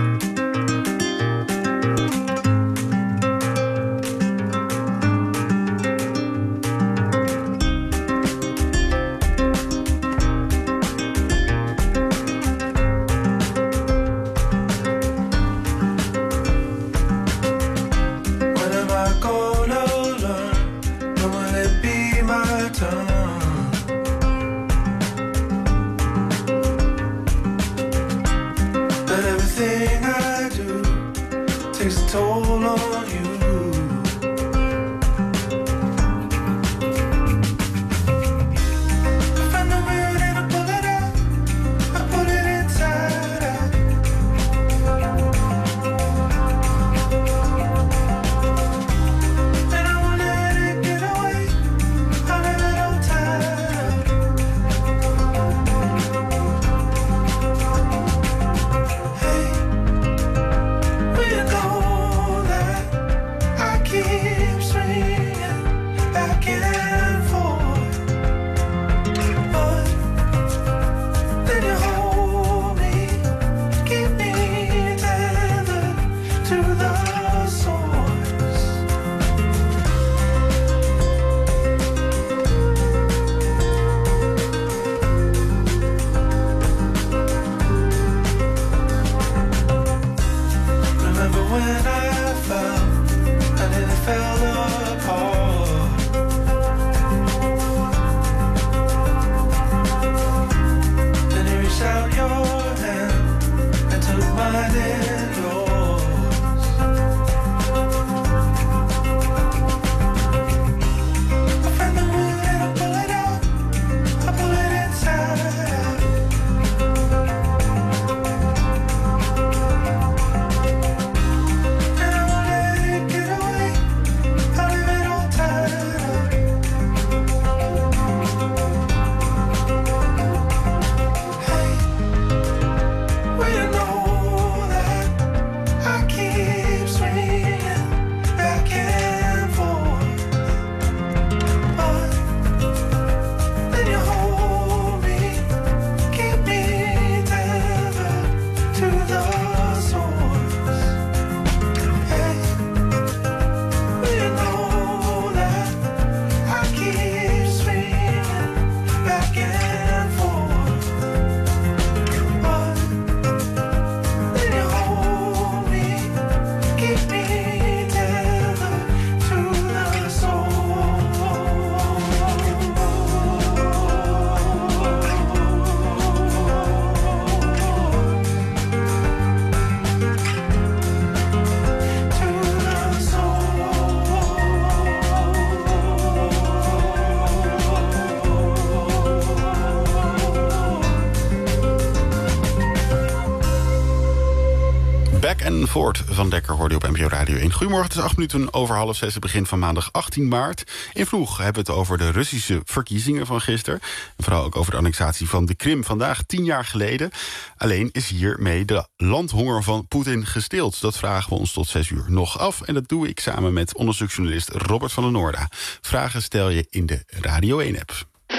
En Voort van Dekker hoorde je op N P O Radio één. Goedemorgen, het is acht minuten over half zes, het begin van maandag achttien maart. In Vroeg hebben we het over de Russische verkiezingen van gisteren. En vooral ook over de annexatie van de Krim. Vandaag tien jaar geleden. Alleen is hiermee de landhonger van Poetin gestild. Dat vragen we ons tot zes uur nog af. En dat doe ik samen met onderzoeksjournalist Robert van der Noorda. Vragen stel je in de Radio één-app.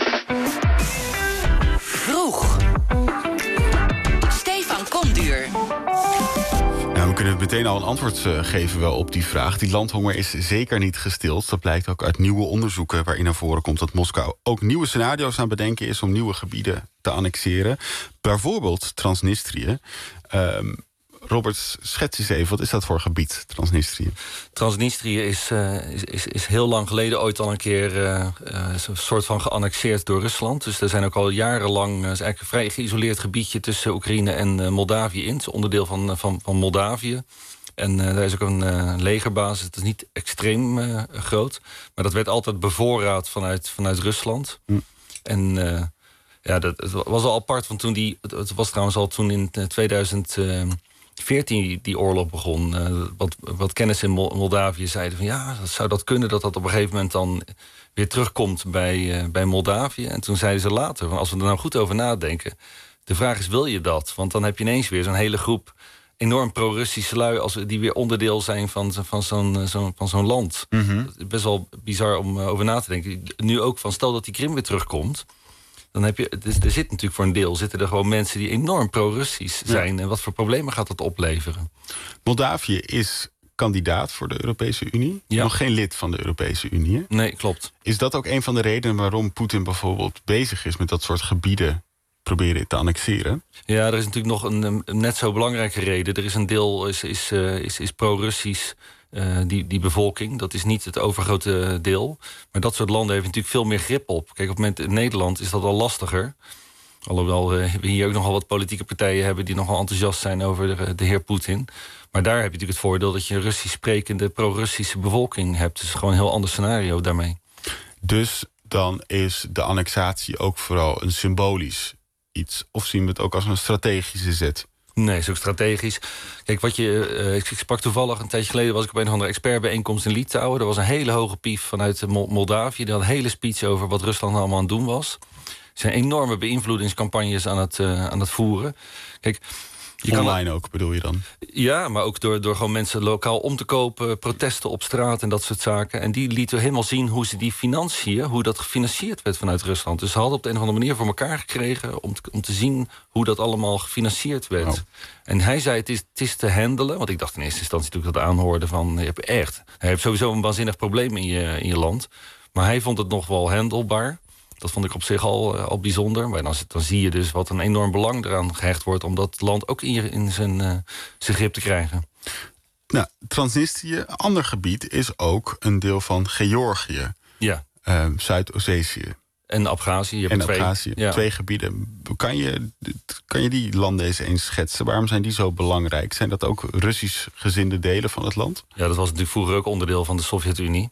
Vroeg. Stefan Komduur.
Nou, we kunnen meteen al een antwoord uh, geven wel op die vraag. Die landhonger is zeker niet gestild. Dat blijkt ook uit nieuwe onderzoeken waarin naar voren komt dat Moskou ook nieuwe scenario's aan bedenken is om nieuwe gebieden te annexeren. Bijvoorbeeld Transnistrië. Um, Robert, schets eens even, wat is dat voor gebied, Transnistrië?
Transnistrië is, uh, is, is, is heel lang geleden ooit al een keer uh, uh, een soort van geannexeerd door Rusland. Dus er zijn ook al jarenlang, uh, is eigenlijk een vrij geïsoleerd gebiedje tussen Oekraïne en uh, Moldavië in. Het is onderdeel van, van, van Moldavië. En uh, daar is ook een uh, legerbasis. Het is niet extreem uh, groot, maar dat werd altijd bevoorraad vanuit, vanuit Rusland. Hm. En uh, ja, dat, het was al apart, want toen die, het, het was trouwens al toen in tweeduizend veertien die oorlog begon. Uh, wat, wat kennissen in Moldavië zeiden van ja, zou dat kunnen dat dat op een gegeven moment dan weer terugkomt bij, uh, bij Moldavië. En toen zeiden ze later, van, als we er nou goed over nadenken, de vraag is, wil je dat? Want dan heb je ineens weer zo'n hele groep enorm pro-Russische lui als die weer onderdeel zijn van, van zo'n, zo'n, van zo'n land. Mm-hmm. Best wel bizar om over na te denken. Nu ook van, stel dat die Krim weer terugkomt, dan heb je, dus er zit natuurlijk voor een deel zitten er gewoon mensen die enorm pro-Russisch zijn. Ja. En wat voor problemen gaat dat opleveren?
Moldavië is kandidaat voor de Europese Unie. Ja. Nog geen lid van de Europese Unie. Hè?
Nee, klopt.
Is dat ook een van de redenen waarom Poetin bijvoorbeeld bezig is met dat soort gebieden proberen te annexeren?
Ja, er is natuurlijk nog een, een net zo belangrijke reden. Er is een deel is, is, uh, is, is pro-Russisch. Uh, die, die bevolking, dat is niet het overgrote deel. Maar dat soort landen heeft natuurlijk veel meer grip op. Kijk, op het moment in Nederland is dat al lastiger. Alhoewel uh, we hier ook nogal wat politieke partijen hebben die nogal enthousiast zijn over de, de heer Poetin. Maar daar heb je natuurlijk het voordeel dat je een Russisch sprekende pro-Russische bevolking hebt. Dus gewoon een heel ander scenario daarmee.
Dus dan is de annexatie ook vooral een symbolisch iets? Of zien we het ook als een strategische zet?
Nee, is ook strategisch. Kijk, wat je, uh, ik sprak toevallig een tijdje geleden, was ik op een of andere expertbijeenkomst in Litouwen. Er was een hele hoge pief vanuit Moldavië. Die had een hele speech over wat Rusland allemaal aan het doen was. Er zijn enorme beïnvloedingscampagnes aan het, uh, aan het voeren. Kijk, je
online
kan,
ook, bedoel je dan?
Ja, maar ook door, door gewoon mensen lokaal om te kopen, protesten op straat en dat soort zaken. En die lieten helemaal zien hoe ze die financiën, hoe dat gefinancierd werd vanuit Rusland. Dus ze hadden op de een of andere manier voor elkaar gekregen om te, om te zien hoe dat allemaal gefinancierd werd. Oh. En hij zei, het is, het is te handelen. Want ik dacht in eerste instantie toen ik dat aanhoorde van, je hebt echt, hij heeft sowieso een waanzinnig probleem in je, in je land. Maar hij vond het nog wel handelbaar. Dat vond ik op zich al, uh, al bijzonder. Maar dan, dan zie je dus wat een enorm belang eraan gehecht wordt om dat land ook in, in zijn, uh, zijn grip te krijgen.
Nou, Transnistrië, een ander gebied, is ook een deel van Georgië.
Ja.
Uh, Zuid-Ossetië.
En Abhazie. Je hebt
en
twee,
Abhazie, ja. twee gebieden. Kan je, kan je die landen eens eens schetsen? Waarom zijn die zo belangrijk? Zijn dat ook Russisch gezinde delen van het land?
Ja, dat was natuurlijk vroeger ook onderdeel van de Sovjet-Unie.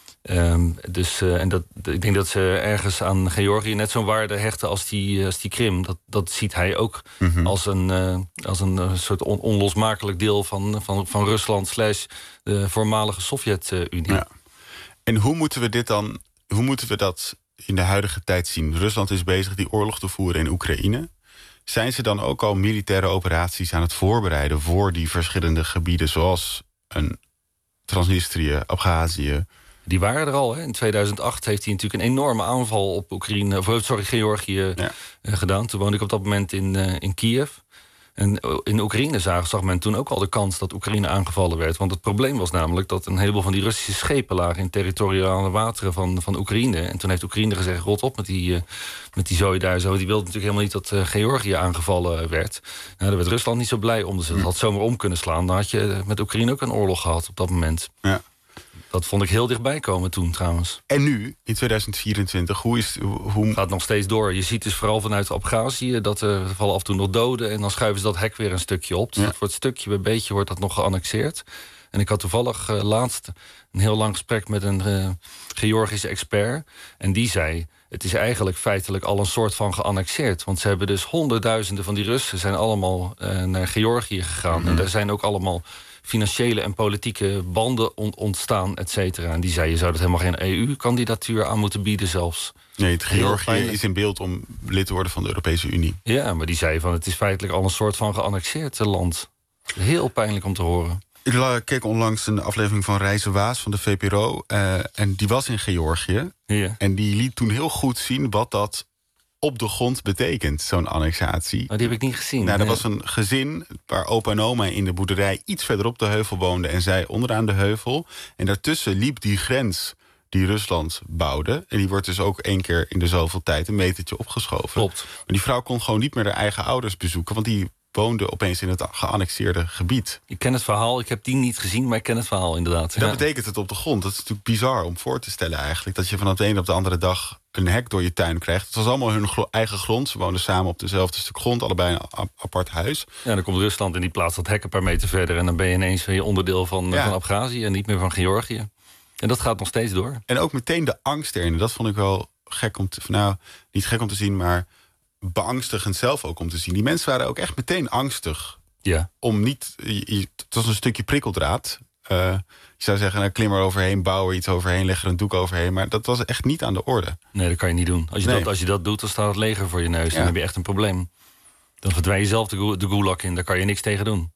Um, dus, uh, en dat, ik denk dat ze ergens aan Georgië net zo'n waarde hechten als die, als die Krim. Dat, dat ziet hij ook mm-hmm. als een, uh, als een uh, soort on, onlosmakelijk deel van, van, van Rusland slash de voormalige Sovjet-Unie. Ja.
En hoe moeten we dit dan, hoe moeten we dat in de huidige tijd zien? Rusland is bezig die oorlog te voeren in Oekraïne. Zijn ze dan ook al militaire operaties aan het voorbereiden voor die verschillende gebieden, zoals een Transnistrië, Abhazie?
Die waren er al. Hè. In tweeduizend acht heeft hij natuurlijk een enorme aanval op Oekraïne, of sorry, Georgië ja. uh, gedaan. Toen woonde ik op dat moment in, uh, in Kiev. En in Oekraïne zag, zag men toen ook al de kans dat Oekraïne aangevallen werd. Want het probleem was namelijk dat een heleboel van die Russische schepen lagen in territoriale wateren van, van Oekraïne. En toen heeft Oekraïne gezegd, rot op met die, uh, met die zooi daar zo. Die wilde natuurlijk helemaal niet dat uh, Georgië aangevallen werd. Nou, daar werd Rusland niet zo blij om. Dus dat had zomaar om kunnen slaan. Dan had je met Oekraïne ook een oorlog gehad op dat moment.
Ja.
Dat vond ik heel dichtbij komen toen trouwens.
En nu, in tweeduizend vierentwintig, hoe is hoe...
Het gaat nog steeds door. Je ziet dus vooral vanuit Abhazie dat er vallen af en toe nog doden. En dan schuiven ze dat hek weer een stukje op. Dus ja. voor het stukje bij beetje wordt dat nog geannexeerd. En ik had toevallig uh, laatst een heel lang gesprek met een uh, Georgische expert. En die zei, het is eigenlijk feitelijk al een soort van geannexeerd. Want ze hebben dus honderdduizenden van die Russen zijn allemaal uh, naar Georgië gegaan. Mm-hmm. En daar zijn ook allemaal financiële en politieke banden on- ontstaan, et cetera. En die zei, je zou dat helemaal geen E U-kandidatuur aan moeten bieden zelfs.
Nee, het Georgië is in beeld om lid te worden van de Europese Unie.
Ja, maar die zei van, het is feitelijk al een soort van geannexeerd land. Heel pijnlijk om te horen.
Ik keek onlangs een aflevering van Reizen Waas van de V P R O. Uh, en die was in Georgië.
Ja.
En die liet toen heel goed zien wat dat op de grond betekent, zo'n annexatie.
Oh, die heb ik niet gezien.
Nou, er
nee.
was een gezin waar opa en oma in de boerderij iets verderop de heuvel woonden en zij onderaan de heuvel. En daartussen liep die grens die Rusland bouwde. En die wordt dus ook één keer in de zoveel tijd een metertje opgeschoven.
Klopt.
Maar die vrouw kon gewoon niet meer haar eigen ouders bezoeken, want die woonde opeens in het geannexeerde gebied.
Ik ken het verhaal, ik heb die niet gezien, maar ik ken het verhaal inderdaad.
Dat ja. betekent het op de grond. Dat is natuurlijk bizar om voor te stellen eigenlijk. Dat je van de ene op de andere dag een hek door je tuin krijgt. Het was allemaal hun gro- eigen grond. Ze woonden samen op dezelfde stuk grond, allebei een a- apart huis.
Ja, dan komt Rusland en die plaatst dat hek een paar meter verder en dan ben je ineens weer onderdeel van, ja. van Abhazie en niet meer van Georgië. En dat gaat nog steeds door.
En ook meteen de angst erin. Dat vond ik wel gek om te... Nou, niet gek om te zien, maar beangstigend zelf ook om te zien. Die mensen waren ook echt meteen angstig.
Ja.
Om niet... Je, het was een stukje prikkeldraad. Uh, je zou zeggen, nou, klim er overheen, bouw er iets overheen, leg er een doek overheen. Maar dat was echt niet aan de orde.
Nee, dat kan je niet doen. Als je, nee. dat, als je dat doet, dan staat het leger voor je neus. Ja. Dan heb je echt een probleem. Dan verdwijn je zelf de, go- de gulag in. Daar kan je niks tegen doen.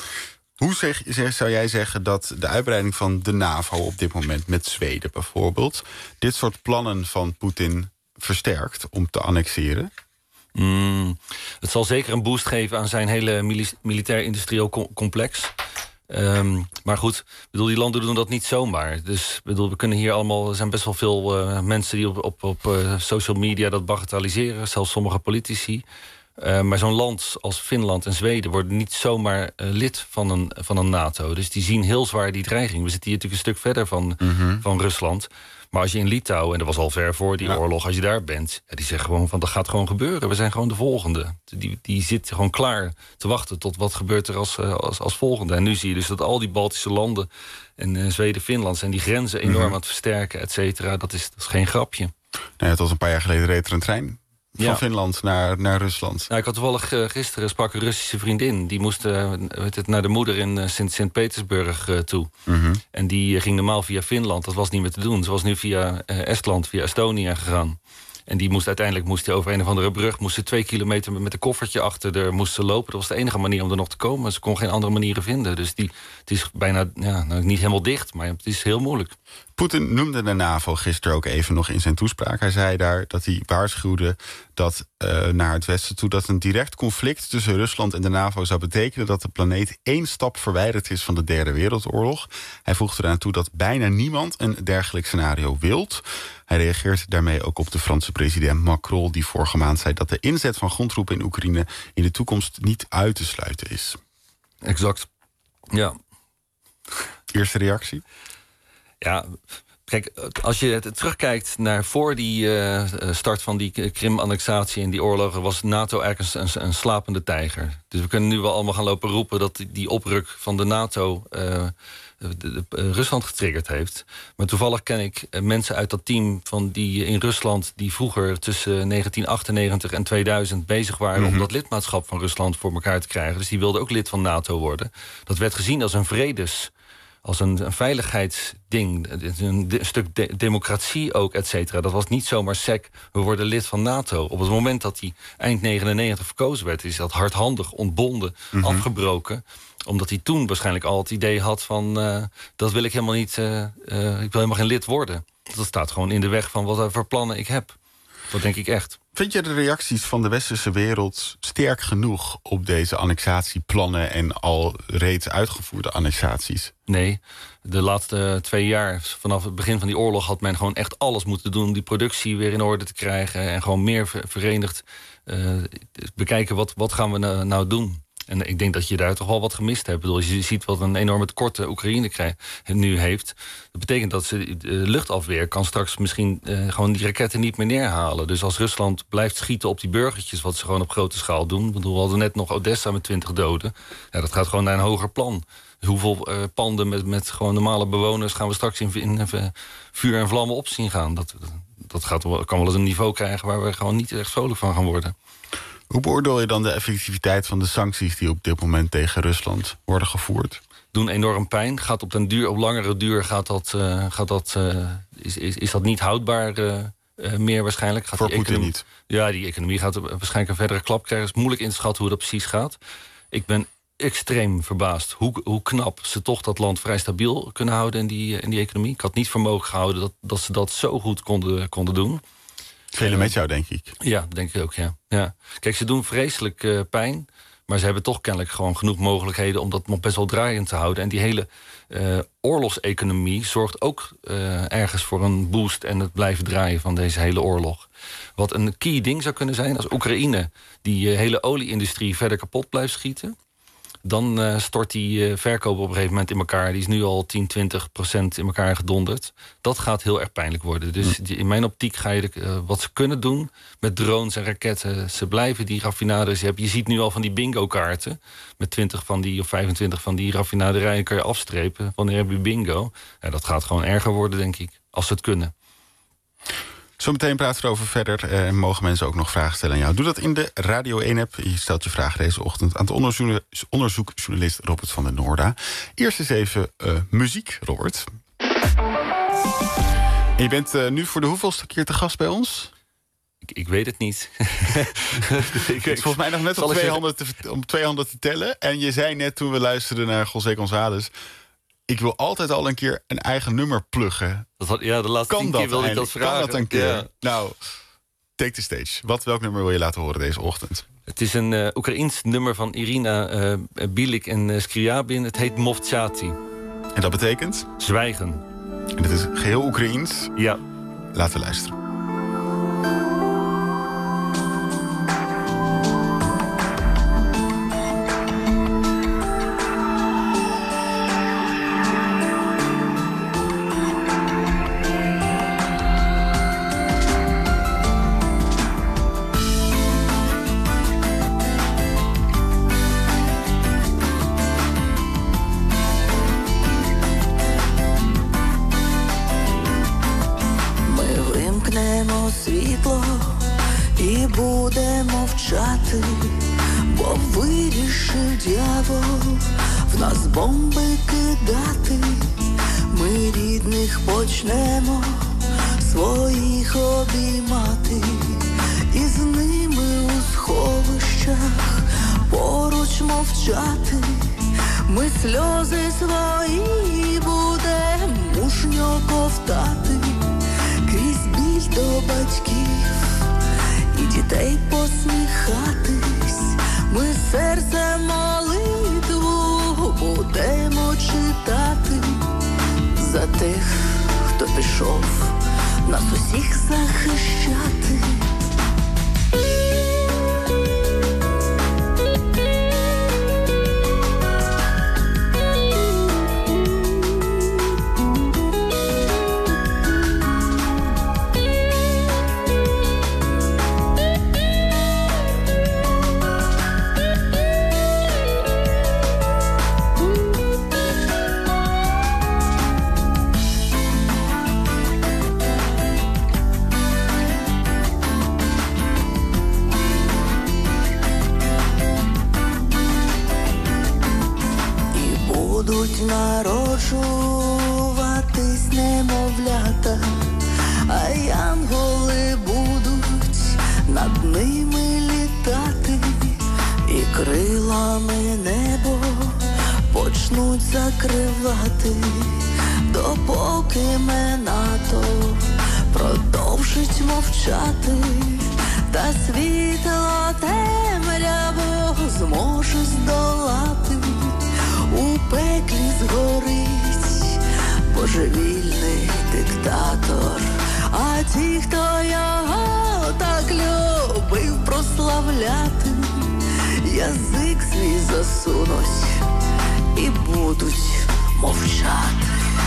Hoe zeg, zeg, zou jij zeggen dat de uitbreiding van de NAVO op dit moment, met Zweden bijvoorbeeld, dit soort plannen van Poetin versterkt om te annexeren?
Mm, het zal zeker een boost geven aan zijn hele mili- militair-industrieel com- complex. Um, maar goed, bedoel, die landen doen dat niet zomaar. Dus bedoel, we kunnen hier allemaal. Er zijn best wel veel uh, mensen die op, op, op uh, social media dat bagatelliseren, zelfs sommige politici. Uh, maar zo'n land als Finland en Zweden worden niet zomaar uh, lid van een, van een NATO. Dus die zien heel zwaar die dreiging. We zitten hier natuurlijk een stuk verder van, mm-hmm. van Rusland. Maar als je in Litouwen, en dat was al ver voor die ja. oorlog, als je daar bent, ja, die zeggen gewoon van dat gaat gewoon gebeuren. We zijn gewoon de volgende. Die, die zit gewoon klaar te wachten tot wat gebeurt er als, als, als volgende. En nu zie je dus dat al die Baltische landen en uh, Zweden, Finland zijn die grenzen enorm mm-hmm. aan het versterken, et cetera. Dat is, dat is geen grapje.
Nee, het was een paar jaar geleden reed er een trein van ja. Finland naar, naar Rusland.
Nou, ik had toevallig uh, gisteren sprak een Russische vriendin. Die moest uh, weet het, naar de moeder in uh, Sint-Petersburg uh, toe. Mm-hmm. En die uh, ging normaal via Finland. Dat was niet meer te doen. Ze was nu via uh, Estland, via Estonia gegaan. En die moest uiteindelijk moest die over een of andere brug, moest ze twee kilometer met een koffertje achter er moest ze lopen. Dat was de enige manier om er nog te komen. Ze kon geen andere manieren vinden. Dus die, het is bijna ja, nou, niet helemaal dicht, maar het is heel moeilijk.
Poetin noemde de NAVO gisteren ook even nog in zijn toespraak. Hij zei daar dat hij waarschuwde dat uh, naar het westen toe dat een direct conflict tussen Rusland en de NAVO zou betekenen dat de planeet één stap verwijderd is van de Derde Wereldoorlog. Hij voegde eraan toe dat bijna niemand een dergelijk scenario wilt. Hij reageert daarmee ook op de Franse president Macron, die vorige maand zei dat de inzet van grondtroepen in Oekraïne in de toekomst niet uit te sluiten is.
Exact. Ja.
Eerste reactie?
Ja, kijk, als je terugkijkt naar voor die uh, start van die Krim-annexatie en die oorlogen, was NATO eigenlijk een, een, een slapende tijger. Dus we kunnen nu wel allemaal gaan lopen roepen dat die, die opruk van de NATO uh, de, de, de, Rusland getriggerd heeft. Maar toevallig ken ik uh, mensen uit dat team van die in Rusland die vroeger tussen negentien achtennegentig en tweeduizend bezig waren mm-hmm. om dat lidmaatschap van Rusland voor elkaar te krijgen. Dus die wilden ook lid van NATO worden. Dat werd gezien als een vredes. Als een, een veiligheidsding, een, een stuk de, democratie ook, et cetera. Dat was niet zomaar sec, we worden lid van NATO. Op het moment dat hij eind negenennegentig verkozen werd, is dat hardhandig ontbonden, mm-hmm. afgebroken. Omdat hij toen waarschijnlijk al het idee had van, uh, dat wil ik helemaal niet, uh, uh, ik wil helemaal geen lid worden. Dat staat gewoon in de weg van wat voor plannen ik heb. Dat denk ik echt.
Vind je de reacties van de westerse wereld sterk genoeg op deze annexatieplannen en al reeds uitgevoerde annexaties?
Nee, de laatste twee jaar, vanaf het begin van die oorlog, had men gewoon echt alles moeten doen om die productie weer in orde te krijgen en gewoon meer verenigd uh, bekijken wat, wat gaan we nou, nou doen. En ik denk dat je daar toch wel wat gemist hebt. Ik bedoel, als je ziet wat een enorme tekorten Oekraïne krijgt, nu heeft, dat betekent dat ze de luchtafweer kan straks misschien uh, gewoon die raketten niet meer neerhalen. Dus als Rusland blijft schieten op die burgertjes, wat ze gewoon op grote schaal doen. Ik bedoel, we hadden net nog Odessa met twintig doden. Ja, dat gaat gewoon naar een hoger plan. Hoeveel uh, panden met, met gewoon normale bewoners gaan we straks in, in, in vuur en vlammen op zien gaan? Dat, dat gaat, kan wel eens een niveau krijgen waar we gewoon niet echt vrolijk van gaan worden.
Hoe beoordeel je dan de effectiviteit van de sancties die op dit moment tegen Rusland worden gevoerd?
Doen enorm pijn. Gaat op den duur, op langere duur gaat dat, uh, gaat dat, uh, is, is, is dat niet houdbaar uh, uh, meer waarschijnlijk. Gaat
Voor
die
Poetin
economie,
niet?
Ja, die economie gaat waarschijnlijk een verdere klap krijgen. Het is moeilijk in te schatten hoe dat precies gaat. Ik ben extreem verbaasd hoe, hoe knap ze toch dat land vrij stabiel kunnen houden in die, in die economie. Ik had niet voor mogelijk gehouden dat, dat ze dat zo goed konden, konden doen.
Velen met jou, denk ik.
Ja, denk ik ook, ja. ja. Kijk, ze doen vreselijk uh, pijn, maar ze hebben toch kennelijk gewoon genoeg mogelijkheden om dat nog best wel draaiend te houden. En die hele uh, oorlogseconomie zorgt ook uh, ergens voor een boost en het blijven draaien van deze hele oorlog. Wat een key ding zou kunnen zijn als Oekraïne die uh, hele olieindustrie verder kapot blijft schieten, dan uh, stort die uh, verkoop op een gegeven moment in elkaar. Die is nu al tien, twintig procent in elkaar gedonderd. Dat gaat heel erg pijnlijk worden. Dus die, in mijn optiek ga je de, uh, wat ze kunnen doen met drones en raketten. Ze blijven die raffinaders. Je, hebt, je ziet nu al van die bingo-kaarten. Met twintig van die of vijfentwintig van die raffinaderijen kan je afstrepen. Wanneer heb je bingo? Ja, dat gaat gewoon erger worden, denk ik. Als ze het kunnen.
Zometeen praten we erover verder en uh, mogen mensen ook nog vragen stellen aan jou. Doe dat in de Radio één-app. Je stelt je vraag deze ochtend aan de onderzoekjournalist Robert van der Noorda. Eerst eens even uh, muziek, Robert. En je bent uh, nu voor de hoeveelste keer te gast bij ons?
Ik, ik weet het niet.
ik, ik, volgens mij nog net om twee, handen te, om twee handen te tellen. En je zei net toen we luisterden naar José González, ik wil altijd al een keer een eigen nummer pluggen.
Dat had, ja, de laatste
kan
tien
dat
keer wilde ik dat vragen.
Kan dat een keer?
Ja.
Nou, take the stage. Wat, welk nummer wil je laten horen deze ochtend?
Het is een uh, Oekraïens nummer van Irina uh, Bielik en uh, Scriabin. Het heet Movchati.
En dat betekent?
Zwijgen.
En het is geheel Oekraïens?
Ja.
Laten we luisteren.
Світло і буде мовчати, бо вирішив дьявол в нас бомби кидати. Ми рідних почнемо своїх обіймати, і з ними у сховищах поруч мовчати. Ми сльози свої будем мужньо ковтати. Крізь біль до батьків і дітей посміхатись. Ми серце молитву будемо читати. За тих, хто пішов нас усіх захищати. Будуть народжуватись немовлята, а янголи будуть над ними літати, і крилами небо почнуть закривати, допоки НАТО продовжить мовчати, та світло темряву зможе здолати. У пеклі згорить божевільний диктатор, а ті, хто його так любив прославляти, язик свій засунуть і будуть мовчати.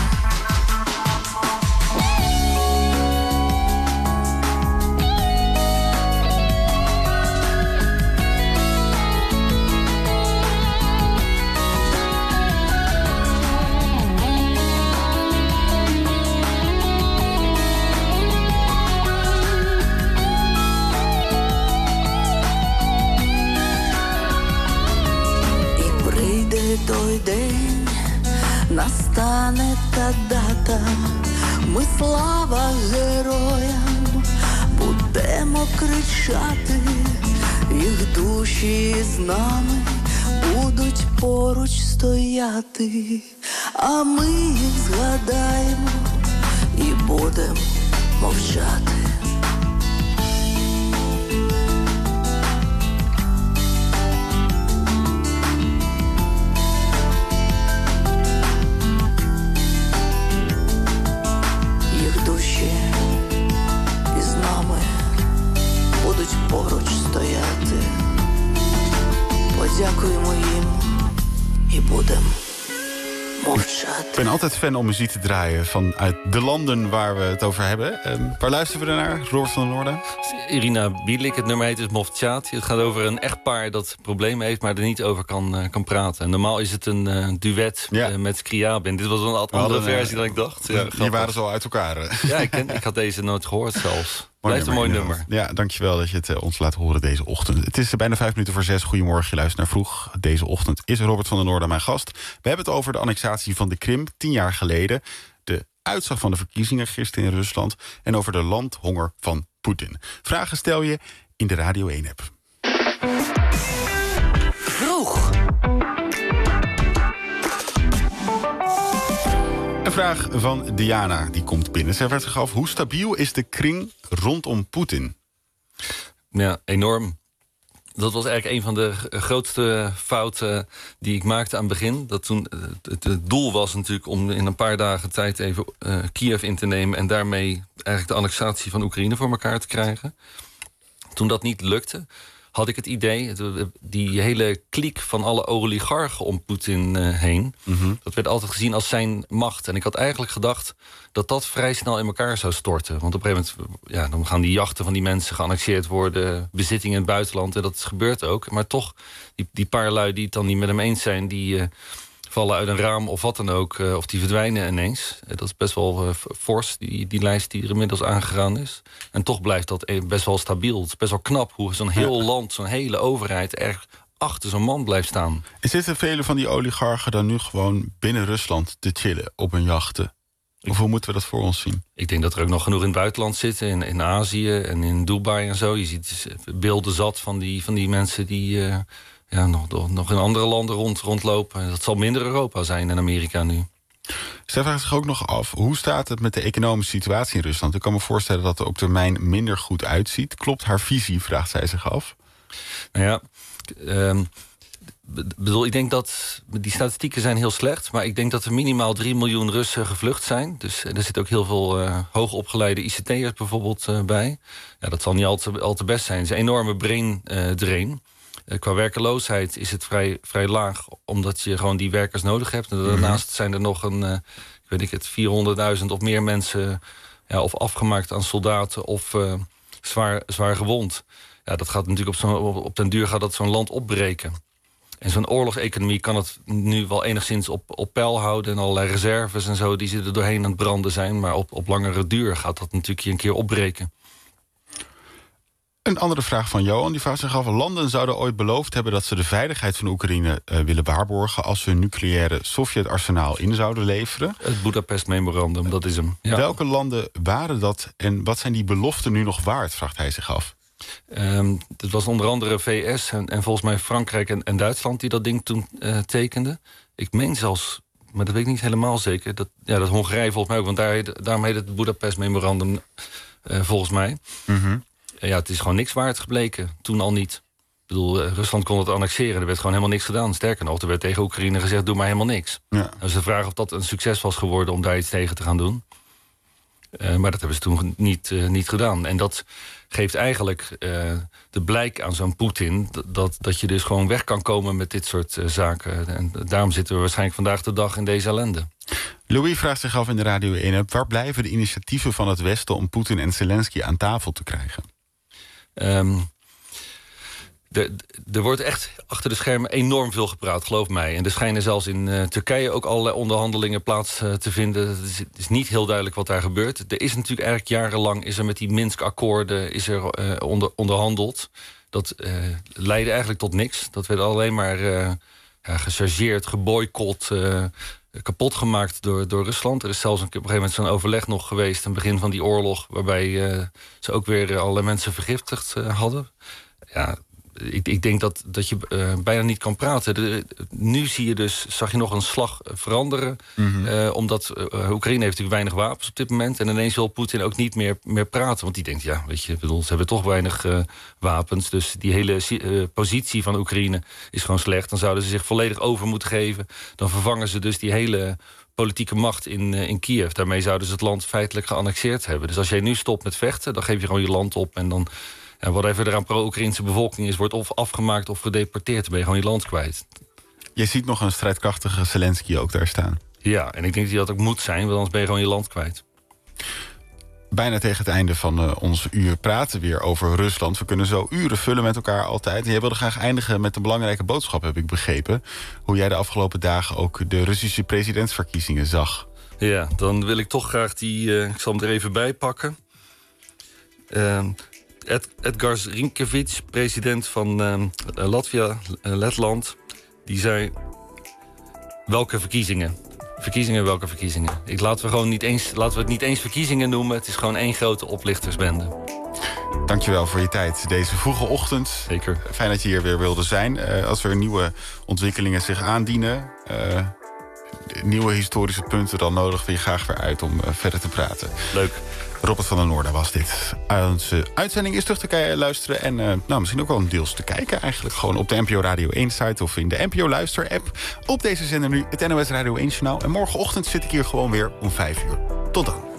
Той день настане та дата, ми слава героям будемо кричати, їх душі з нами будуть поруч стояти, а ми їх згадаємо і будемо мовчати. Поруч стояти, подякуємо їм і будемо movchat.
Ik ben altijd fan om muziek te draaien vanuit de landen waar we het over hebben. Uh, waar luisteren we naar, Robert van der Noorden?
Irina Bielik, het nummer heet dus Movchati. Het gaat over een echtpaar dat problemen heeft, maar er niet over kan, uh, kan praten. En normaal is het een uh, duet ja. uh, met Scriabin. Dit was een andere hadden, versie uh, dan ik dacht.
Ja, die waren zo uit elkaar.
Ja, ik, ken, ik had deze nooit gehoord zelfs. Blijft een mooi nummer.
Ja, dankjewel dat je het uh, ons laat horen deze ochtend. Het is uh, bijna vijf minuten voor zes. Goedemorgen, je luistert naar Vroeg. Deze ochtend is Robert van der Noorden mijn gast. We hebben het over de annexatie van de Krim tien jaar geleden. De uitslag van de verkiezingen gisteren in Rusland. En over de landhonger van Poetin. Vragen stel je in de Radio één-app.
Vroeg.
Een vraag van Diana, die komt binnen. Zij werd zich af, hoe stabiel is de kring rondom Poetin?
Ja, enorm. Dat was eigenlijk een van de grootste fouten die ik maakte aan het begin. Dat toen, het, het doel was natuurlijk om in een paar dagen tijd even uh, Kiev in te nemen... en daarmee eigenlijk de annexatie van Oekraïne voor elkaar te krijgen. Toen dat niet lukte, had ik het idee... die hele kliek van alle oligarchen om Poetin uh, heen... Mm-hmm. dat werd altijd gezien als zijn macht. En ik had eigenlijk gedacht dat dat vrij snel in elkaar zou storten. Want op een gegeven moment ja, dan gaan die jachten van die mensen geannexeerd worden... bezittingen in het buitenland, en dat gebeurt ook. Maar toch, die, die paar lui die het dan niet met hem eens zijn... die uh, vallen uit een raam of wat dan ook, uh, of die verdwijnen ineens. Uh, dat is best wel uh, fors, die, die lijst die er inmiddels aangegaan is. En toch blijft dat best wel stabiel. Het is best wel knap hoe zo'n heel ja. land, zo'n hele overheid... erg achter zo'n man blijft staan.
En zitten vele van die oligarchen dan nu gewoon binnen Rusland te chillen op hun jachten? Of hoe moeten we dat voor ons zien?
Ik denk dat er ook nog genoeg in het buitenland zitten. In, in Azië en in Dubai en zo. Je ziet beelden zat van die, van die mensen die uh, ja, nog, nog in andere landen rond, rondlopen. Dat zal minder Europa zijn en Amerika nu.
Zij vraagt zich ook nog af, hoe staat het met de economische situatie in Rusland? Ik kan me voorstellen dat het op termijn minder goed uitziet. Klopt haar visie, vraagt zij zich af.
Nou ja... Um, bedoel, ik denk dat die statistieken zijn heel slecht, maar ik denk dat er minimaal drie miljoen Russen gevlucht zijn. Dus er zitten ook heel veel uh, hoogopgeleide I C T'ers bijvoorbeeld uh, bij. Ja, dat zal niet al te, al te best zijn. Het is een enorme brain uh, drain. Uh, qua werkeloosheid is het vrij, vrij laag, omdat je gewoon die werkers nodig hebt. En daarnaast mm-hmm. zijn er nog een, uh, ik weet ik het, vierhonderdduizend of meer mensen, ja, of afgemaakt aan soldaten of uh, zwaar, zwaar gewond. Ja, dat gaat natuurlijk op, zo'n, op, op den duur gaat dat zo'n land opbreken. En zo'n oorlogseconomie kan het nu wel enigszins op, op peil houden... en allerlei reserves en zo die ze er doorheen aan het branden zijn. Maar op, op langere duur gaat dat natuurlijk een keer opbreken.
Een andere vraag van Johan, die vraagt zich af... landen zouden ooit beloofd hebben dat ze de veiligheid van Oekraïne uh, willen waarborgen... als ze hun nucleaire Sovjet-arsenaal in zouden leveren.
Het Boedapest-memorandum, dat is hem. Ja.
Welke landen waren dat en wat zijn die beloften nu nog waard, vraagt hij zich af.
Um, het was onder andere V S en, en volgens mij Frankrijk en, en Duitsland... die dat ding toen uh, tekenden. Ik meen zelfs, maar dat weet ik niet helemaal zeker... dat, ja, dat Hongarije volgens mij ook, want daar, daarom heet het Boedapest-memorandum uh, volgens mij. Mm-hmm. Uh, ja, het is gewoon niks waard gebleken, toen al niet. Ik bedoel, uh, Rusland kon het annexeren, er werd gewoon helemaal niks gedaan. Sterker nog, er werd tegen Oekraïne gezegd, doe maar helemaal niks. Ja. Dus de vraag of dat een succes was geworden om daar iets tegen te gaan doen. Uh, maar dat hebben ze toen niet, uh, niet gedaan. En dat geeft eigenlijk uh, de blijk aan zo'n Poetin... Dat, dat je dus gewoon weg kan komen met dit soort uh, zaken. En daarom zitten we waarschijnlijk vandaag de dag in deze ellende.
Louis vraagt zich af in de Radio één... waar blijven de initiatieven van het Westen... om Poetin en Zelensky aan tafel te krijgen?
Um, de, de, er wordt echt achter de schermen enorm veel gepraat, geloof mij. En er schijnen zelfs in uh, Turkije ook allerlei onderhandelingen plaats uh, te vinden. Het is, het is niet heel duidelijk wat daar gebeurt. Er is natuurlijk eigenlijk jarenlang is er met die Minsk-akkoorden is er uh, onder, onderhandeld. Dat uh, leidde eigenlijk tot niks. Dat werd alleen maar uh, ja, gechargeerd, geboycott, uh, kapot gemaakt door, door Rusland. Er is zelfs een, op een gegeven moment zo'n overleg nog geweest... aan het begin van die oorlog, waarbij uh, ze ook weer uh, allerlei mensen vergiftigd uh, hadden. Ja, Ik, ik denk dat, dat je uh, bijna niet kan praten. De, nu zie je dus, zag je nog een slag veranderen. Mm-hmm. Uh, omdat uh, Oekraïne heeft natuurlijk weinig wapens op dit moment. En ineens wil Poetin ook niet meer, meer praten. Want die denkt, ja, weet je, bedoel, ze hebben toch weinig uh, wapens. Dus die hele uh, positie van Oekraïne is gewoon slecht. Dan zouden ze zich volledig over moeten geven. Dan vervangen ze dus die hele politieke macht in, uh, in Kiev. Daarmee zouden ze het land feitelijk geannexeerd hebben. Dus als jij nu stopt met vechten, dan geef je gewoon je land op en dan... En whatever er aan pro-Oekraïnse bevolking is... wordt of afgemaakt of gedeporteerd. Dan ben je gewoon je land kwijt.
Je ziet nog een strijdkrachtige Zelensky ook daar staan.
Ja, en ik denk dat dat ook moet zijn... want anders ben je gewoon je land kwijt.
Bijna tegen het einde van uh, ons uur praten weer over Rusland. We kunnen zo uren vullen met elkaar altijd. Jij wilde graag eindigen met een belangrijke boodschap, heb ik begrepen. Hoe jij de afgelopen dagen ook de Russische presidentsverkiezingen zag.
Ja, dan wil ik toch graag die... Uh, ik zal hem er even bij pakken. Uh, Ed, Edgar Rinkevich, president van uh, Latvia, uh, Letland... die zei... welke verkiezingen? Verkiezingen, welke verkiezingen? Ik, laten, we gewoon niet eens, laten we het niet eens verkiezingen noemen. Het is gewoon één grote oplichtersbende.
Dankjewel voor je tijd deze vroege ochtend.
Zeker.
Fijn dat je hier weer wilde zijn. Uh, als er nieuwe ontwikkelingen zich aandienen... Uh, nieuwe historische punten, dan nodigen we je graag weer uit om uh, verder te praten.
Leuk.
Robert van der Noorden was dit. Onze uitzending is terug te luisteren en uh, nou, misschien ook wel een deels te kijken eigenlijk. Gewoon op de N P O Radio één site of in de N P O Luister app. Op deze zender nu het N O S Radio één Journaal. En morgenochtend zit ik hier gewoon weer om vijf uur. Tot dan.